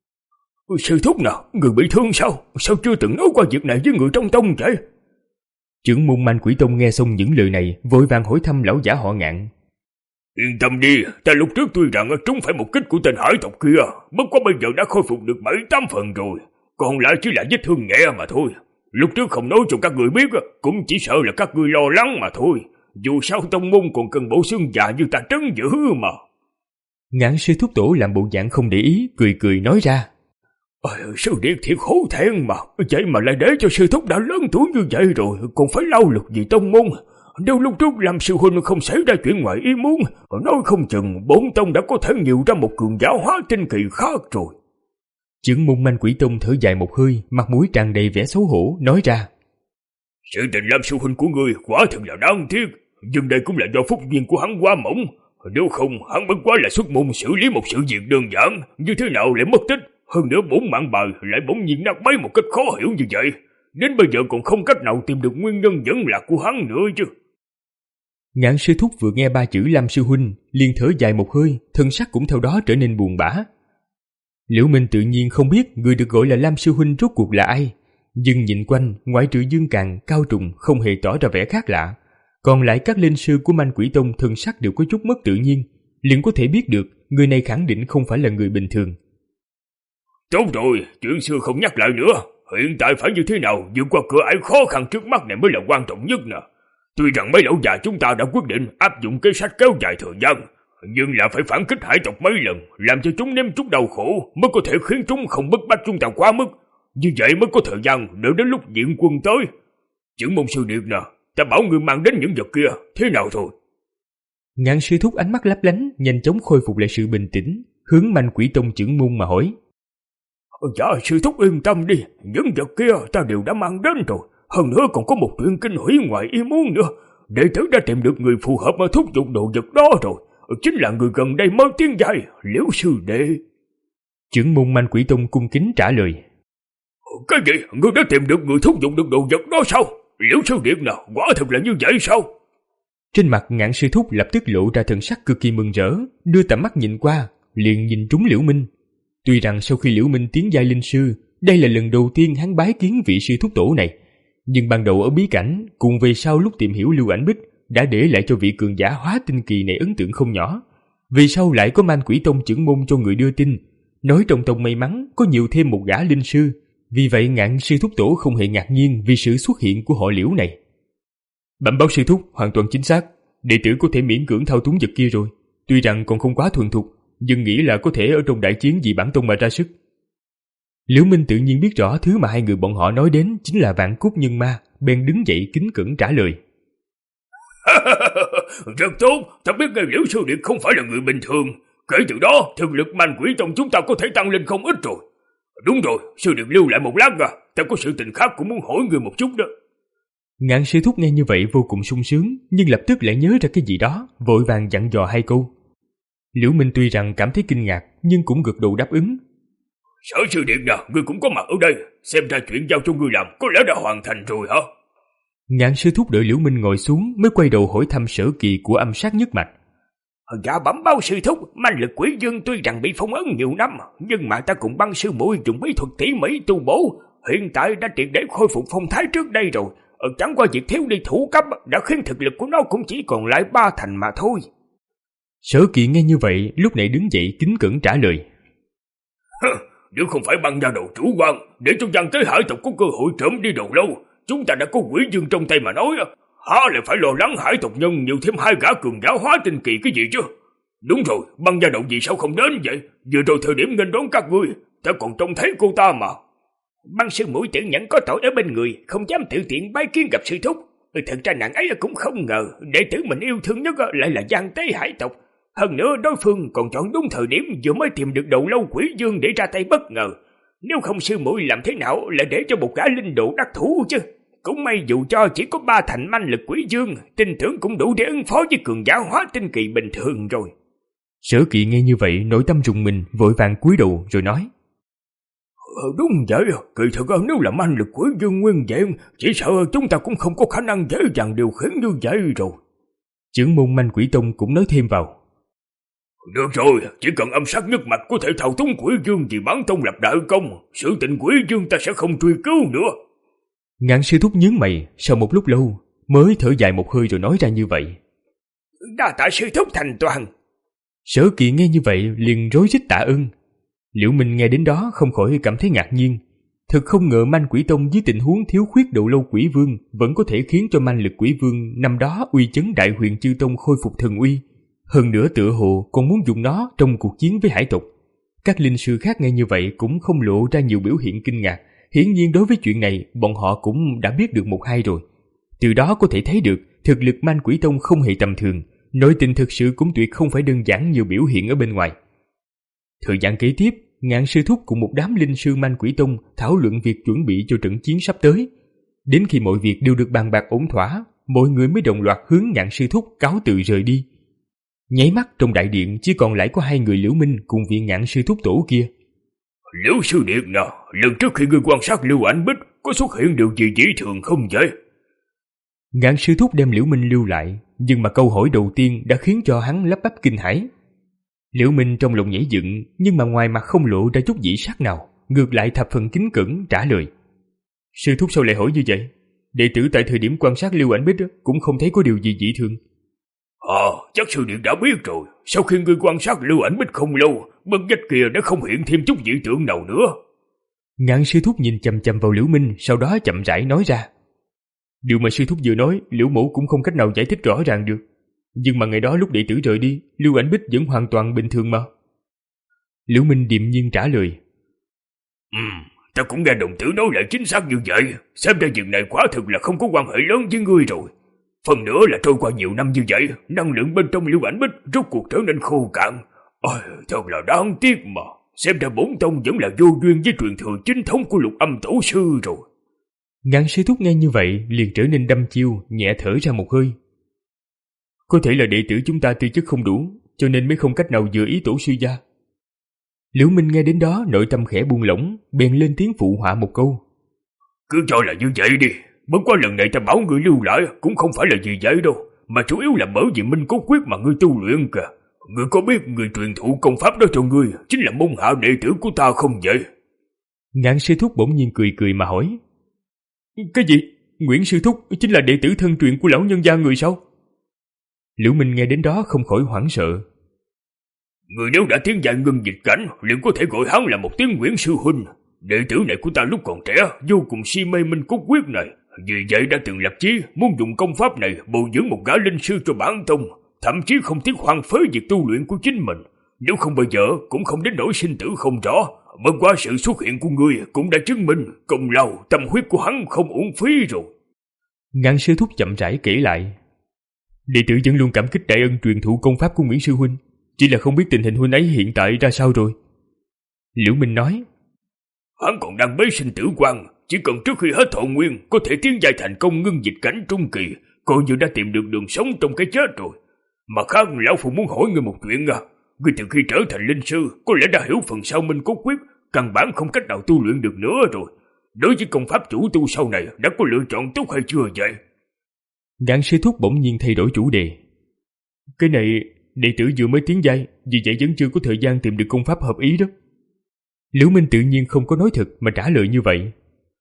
C: Sư thúc nào, người bị thương sao? Sao chưa từng nói qua việc này với người trong tông vậy?
B: Trưởng môn Man Quỷ Tông nghe xong những lời này, vội vàng hỏi thăm lão giả họ Ngạn.
C: Yên tâm đi, ta lúc trước tuy rằng trúng phải một kích của tên hải tộc kia, bất quá bây giờ đã khôi phục được bảy tám phần rồi, còn lại chỉ là vết thương nhẹ mà thôi. Lúc trước không nói cho các người biết, cũng chỉ sợ là các người lo lắng mà thôi. Dù sao tông môn còn cần bộ xương già như ta trấn giữ mà.
B: Ngạn sư thúc tổ làm bộ dạng không để ý, cười cười nói ra.
C: Ôi, sư điệt thiệt hổ thẹn mà, vậy mà lại để cho sư thúc đã lớn tuổi như vậy rồi, còn phải lao lực gì tông môn. Nếu lúc trước làm sư huynh không xảy ra chuyện ngoài ý muốn, nói không chừng bốn tông đã có thể nhiều ra một cường giả hóa tinh kỳ khác rồi.
B: Trưởng môn Manh Quỷ Tông thở dài một hơi, mặt mũi tràn đầy vẻ xấu hổ, nói ra:
C: Sự tình làm sư huynh của ngươi quả thật là đáng tiếc, nhưng đây cũng là do phúc duyên của hắn quá mỏng. Nếu không, hắn bất quá là xuất môn xử lý một sự việc đơn giản, như thế nào lại mất tích. Hơn nữa bốn mạng bài lại bỗng nhiên nát bấy một cách khó hiểu như vậy. Đến bây giờ còn không cách nào tìm được nguyên nhân dẫn lạc của hắn nữa chứ.
B: Ngạn sư thúc vừa nghe ba chữ Lam sư huynh, liền thở dài một hơi, thân sắc cũng theo đó trở nên buồn bã. Liễu Minh tự nhiên không biết người được gọi là Lam sư huynh rốt cuộc là ai, nhưng nhìn quanh, ngoại trừ Dương Càn, Cao Trùng không hề tỏ ra vẻ khác lạ. Còn lại các linh sư của Manh Quỷ Tông thân sắc đều có chút mất tự nhiên, liền có thể biết được người này khẳng định không phải là người bình thường.
C: Tốt rồi, chuyện xưa không nhắc lại nữa. Hiện tại phải như thế nào vượt qua cửa ải khó khăn trước mắt này mới là quan trọng nhất nè. Tuy rằng mấy lão già chúng ta đã quyết định áp dụng kế sách kéo dài thời gian, nhưng là phải phản kích hải tộc mấy lần, làm cho chúng nếm chút đau khổ, mới có thể khiến chúng không bức bách chúng ta quá mức. Như vậy mới có thời gian đợi đến lúc viện quân tới. Trưởng môn sư điệt nè, ta bảo người mang đến những vật kia, thế nào rồi?
B: Ngạn sư thúc ánh mắt lấp lánh, nhanh chóng khôi phục lại sự bình tĩnh, hướng Manh Quỷ Tông trưởng môn mà hỏi.
C: Dạ sư thúc yên tâm đi, những vật kia ta đều đã mang đến rồi. Hơn nữa còn có một chuyện kinh hủy ngoài ý muốn nữa. Đệ tử đã tìm được người phù hợp mà thúc giục đồ vật đó rồi. Chính là người gần đây mới tiến giai, Liễu sư đệ.
B: Trưởng môn Manh Quỷ Tông cung kính trả lời.
C: Cái gì? Ngươi đã tìm được người thúc giục được đồ vật đó sao? Liễu sư đệ nào, quả thật là như vậy sao?
B: Trên mặt Ngạn sư thúc lập tức lộ ra thần sắc cực kỳ mừng rỡ, đưa tầm mắt nhìn qua, liền nhìn trúng Liễu Minh. Tuy rằng sau khi Liễu Minh tiến giai linh sư, đây là lần đầu tiên hắn bái kiến vị sư thúc tổ này, nhưng ban đầu ở bí cảnh cùng về sau lúc tìm hiểu Lưu Ảnh Bích đã để lại cho vị cường giả hóa tinh kỳ này ấn tượng không nhỏ. Vì sau lại có Manh Quỷ Tông trưởng môn cho người đưa tin, nói trong tông may mắn có nhiều thêm một gã linh sư. Vì vậy Ngạn sư thúc tổ không hề ngạc nhiên vì sự xuất hiện của họ Liễu này. Bẩm báo sư thúc hoàn toàn chính xác, đệ tử có thể miễn cưỡng thao túng vật kia rồi. Tuy rằng còn không quá thuần thục, nhưng nghĩ là có thể ở trong đại chiến vì bản tông mà ra sức. Liễu Minh tự nhiên biết rõ thứ mà hai người bọn họ nói đến chính là Vạn Cốt Nhân Ma, bèn đứng dậy kính cẩn trả lời.
C: Rất tốt, ta biết ngay Liễu sư điệt không phải là người bình thường. Kể từ đó, thực lực Manh Quỷ Tông chúng ta có thể tăng lên không ít rồi. Đúng rồi, sư điệt lưu lại một lát à, ta có sự tình khác cũng muốn hỏi người một chút đó.
B: Ngạn sư thúc nghe như vậy vô cùng sung sướng, nhưng lập tức lại nhớ ra cái gì đó, vội vàng dặn dò hai câu. Liễu Minh tuy rằng cảm thấy kinh ngạc, nhưng cũng gật đầu đáp ứng.
C: Sở sư điện nào, ngươi cũng có mặt ở đây, xem ra chuyện giao cho ngươi làm có lẽ đã hoàn thành rồi hả?
B: Ngạn sư thúc đợi Liễu Minh ngồi xuống mới quay đầu hỏi thăm sở kỳ của Âm Sát Nhất Mạch.
A: Dạ bẩm báo sư thúc, manh lực quỷ dương tuy rằng bị phong ấn nhiều năm, nhưng mà ta cùng băng sư muội dùng bí thuật tỉ mỉ tu bổ, hiện tại đã triệt để khôi phục phong thái trước đây rồi. Ờ, chẳng qua việc thiếu đi thủ cấp đã khiến thực lực của nó cũng chỉ còn lại ba thành mà thôi.
B: Sở kỳ nghe như vậy, lúc này đứng dậy kính cẩn trả lời.
C: Nếu không phải băng gia đầu chủ quan, để cho dân tới hải tộc có cơ hội trộm đi đầu lâu, chúng ta đã có quỷ dương trong tay mà nói, há lại phải lo lắng hải tộc nhân nhiều thêm hai gã cường giả hóa tinh kỳ cái gì chứ? Đúng rồi, băng gia đầu vì sao không đến vậy? Vừa rồi thời điểm nghênh đón các ngươi, ta còn trông thấy cô ta mà.
A: Băng sư muội tự nhận có tội ở bên người, không dám tự tiện bái kiến gặp sư thúc. Thật ra nàng ấy cũng không ngờ đệ tử mình yêu thương nhất lại là gian tế hải tộc. Hơn nữa đối phương còn chọn đúng thời điểm vừa mới tìm được đầu lâu quỷ dương để ra tay bất ngờ. Nếu không sư muội làm thế nào lại để cho một gã linh đồ đắc thủ chứ? Cũng may dù cho chỉ có ba thành manh lực quỷ dương, tin tưởng cũng đủ để ứng phó với cường giả hóa tinh kỳ bình thường rồi.
B: Sở Kỵ nghe như vậy nội tâm rùng mình, vội vàng cúi đầu rồi nói.
C: Ờ, đúng vậy, kỳ thực nếu là manh lực quỷ dương nguyên vẹn, chỉ sợ chúng ta cũng không có khả năng dễ dàng điều khiển như vậy rồi.
B: Trưởng môn Manh Quỷ Tông cũng nói thêm vào.
C: Được rồi, chỉ cần Âm Sát Nhất Mạch có thể thao túng quỷ dương vì bản tông lập đại công, sự tình quỷ dương ta sẽ không truy cứu nữa.
B: Ngạn sư thúc nhướng mày, sau một lúc lâu mới thở dài một hơi rồi nói ra như vậy.
A: Đa tạ sư thúc thành toàn.
B: Sở Kỵ nghe như vậy liền rối rít tạ ơn. Liễu Minh nghe đến đó không khỏi cảm thấy ngạc nhiên. Thật không ngờ Manh Quỷ Tông dưới tình huống thiếu khuyết đầu lâu quỷ vương vẫn có thể khiến cho manh lực quỷ vương năm đó uy chấn Đại Huyền Chư Tông khôi phục thần uy. Hơn nữa tựa hồ còn muốn dùng nó trong cuộc chiến với hải tộc. Các linh sư khác nghe như vậy cũng không lộ ra nhiều biểu hiện kinh ngạc. Hiển nhiên đối với chuyện này, bọn họ cũng đã biết được một hai rồi. Từ đó có thể thấy được thực lực Man Quỷ Tông không hề tầm thường, nội tình thực sự cũng tuyệt không phải đơn giản như biểu hiện ở bên ngoài. Thời gian kế tiếp, Ngạn Sư Thúc cùng một đám linh sư Man Quỷ Tông thảo luận việc chuẩn bị cho trận chiến sắp tới. Đến khi mọi việc đều được bàn bạc ổn thỏa, mọi người mới đồng loạt hướng Ngạn Sư Thúc cáo từ rời đi. Nháy mắt trong đại điện chỉ còn lại có hai người Liễu Minh cùng vị Ngạn Sư Thúc tổ kia.
C: Liễu sư điện nào, lần trước khi ngươi quan sát Lưu Ảnh Bích có xuất hiện điều gì dị thường không vậy?
B: Ngạn Sư Thúc đem Liễu Minh lưu lại, nhưng mà câu hỏi đầu tiên đã khiến cho hắn lắp bắp kinh hãi. Liễu Minh trong lòng nhảy dựng, nhưng mà ngoài mặt không lộ ra chút dị sắc nào, ngược lại thập phần kính cẩn trả lời. Sư Thúc sao lại hỏi như vậy? Đệ tử tại thời điểm quan sát Lưu Ảnh Bích cũng không thấy có điều gì dị thường.
C: Ờ, à, chắc sư điện đã biết rồi. Sau khi ngươi quan sát Lưu Ảnh Bích không lâu, bức vách kia đã không hiện thêm chút dị tượng nào nữa.
B: Ngạn Sư Thúc nhìn chằm chằm vào Liễu Minh, sau đó chậm rãi nói ra. Điều mà Sư Thúc vừa nói, Liễu Mẫu cũng không cách nào giải thích rõ ràng được. Nhưng mà ngày đó lúc đệ tử rời đi, Lưu Ảnh Bích vẫn hoàn toàn bình thường mà. Liễu Minh điềm nhiên trả lời.
C: Ừ, ta cũng nghe đồng tử nói lại chính xác như vậy. Xem ra việc này quả thực là không có quan hệ lớn với ngươi rồi. Phần nữa là trôi qua nhiều năm như vậy, năng lượng bên trong Lưu Ảnh Bích rốt cuộc trở nên khô cạn. Ôi, thật là đáng tiếc mà. Xem ra bổn tông vẫn là vô duyên với truyền thừa chính thống của Lục Âm Tổ sư rồi.
B: Ngạn Sư Thúc nghe như vậy liền trở nên đăm chiêu, nhẹ thở ra một hơi. Có thể là đệ tử chúng ta tư chất không đủ, cho nên mới không cách nào dự ý tổ sư gia. Liễu Minh nghe đến đó nội tâm khẽ buông lỏng, bèn lên tiếng phụ họa một câu.
C: Cứ cho là như vậy đi. Bất quá lần này ta bảo ngươi lưu lại cũng không phải là gì vậy đâu, mà chủ yếu là bởi vì Minh Cốt Quyết mà ngươi tu luyện kìa. Ngươi có biết người truyền thụ công pháp đó cho ngươi chính là môn hạ đệ tử của ta không vậy?
B: Ngạn Sư Thúc bỗng nhiên cười cười mà hỏi. Cái gì? Nguyễn Sư Thúc chính là đệ tử thân truyền của lão nhân gia người sao? Liễu Minh nghe đến đó không khỏi hoảng sợ.
C: Người nếu đã tiến giai ngưng dịch cảnh liền có thể gọi hắn là một tiếng Nguyễn Sư Huynh. Đệ tử này của ta lúc còn trẻ vô cùng si mê Minh Cốt Quyết này, vì vậy đã từng lập chí muốn dùng công pháp này bồi dưỡng một gã linh sư cho bản tông, thậm chí không tiếc hoang phế việc tu luyện của chính mình. Nếu không bây giờ cũng không đến nỗi sinh tử không rõ. Bất quá sự xuất hiện của ngươi cũng đã chứng minh công lao tâm huyết của hắn không uổng phí rồi.
B: Ngạn Sư Thúc chậm rãi kể lại. Đệ tử vẫn luôn cảm kích đại ân truyền thụ công pháp của Nguyễn Sư Huynh, chỉ là không biết tình hình huynh ấy hiện tại ra sao rồi. Liễu Minh nói.
C: Hắn còn đang bế sinh tử quan, chỉ cần trước khi hết thọ nguyên có thể tiến giai thành công ngưng dịch cảnh trung kỳ, coi như đã tìm được đường sống trong cái chết rồi. Mà khác lão phụ muốn hỏi ngươi một chuyện à. Ngươi từ khi trở thành linh sư có lẽ đã hiểu phần sau Minh Cốt Quyết, căn bản không cách nào tu luyện được nữa rồi. Đối với công pháp chủ tu sau này đã có lựa chọn tốt hay chưa vậy?
B: Ngạn Sư Thúc bỗng nhiên thay đổi chủ đề. Cái này đệ tử vừa mới tiến giai, vì vậy vẫn chưa có thời gian tìm được công pháp hợp ý đó. Liễu Minh tự nhiên không có nói thật mà trả lời như vậy.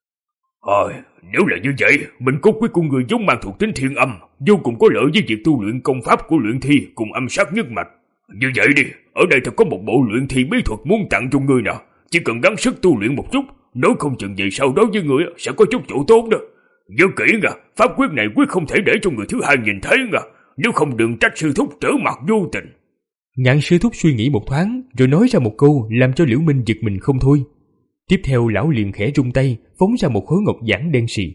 C: Ờ, nếu là như vậy, Minh Cốt Quyết của người giống mang thuộc tính thiên âm, vô cùng có lợi với việc tu luyện công pháp của luyện thi cùng âm sát nhất mạch. Như vậy đi, ở đây thật có một bộ luyện thi bí thuật muốn tặng cho ngươi nè, chỉ cần gắng sức tu luyện một chút, nói không chừng về sau đối với ngươi sẽ có chút chỗ tốt đó. Nhớ kỹ nha, pháp quyết này quyết không thể để cho người thứ hai nhìn thấy nha, nếu không đừng trách sư thúc trở mặt vô tình.
B: Ngạn Sư Thúc suy nghĩ một thoáng rồi nói ra một câu làm cho Liễu Minh giật mình không thôi. Tiếp theo lão liền khẽ rung tay phóng ra một khối ngọc giản đen sì.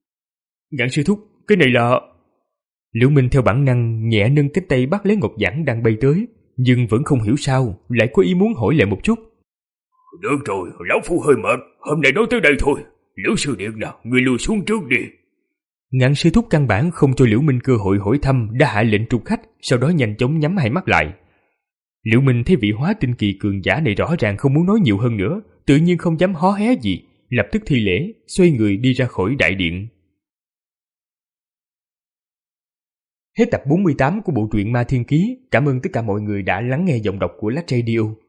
B: Ngạn Sư Thúc, cái này là... Liễu Minh theo bản năng nhẹ nâng cánh tay bắt lấy ngọc giản đang bay tới, nhưng vẫn không hiểu sao lại có ý muốn hỏi lại một chút.
C: Được rồi, lão phu hơi mệt, hôm nay nói tới đây thôi. Liễu sư điện nào, người lùi xuống trước đi.
B: Ngạn Sư Thúc căn bản không cho Liễu Minh cơ hội hỏi thăm, đã hạ lệnh trục khách, sau đó nhanh chóng nhắm hai mắt lại. Liễu Minh thấy vị hóa tinh kỳ cường giả này rõ ràng không muốn nói nhiều hơn nữa, tự nhiên không dám hó hé gì, lập tức thi lễ, xoay người đi ra khỏi đại điện. Hết tập bốn mươi tám của bộ truyện Ma Thiên Ký. Cảm ơn tất cả mọi người đã lắng nghe giọng đọc của Lách Radio.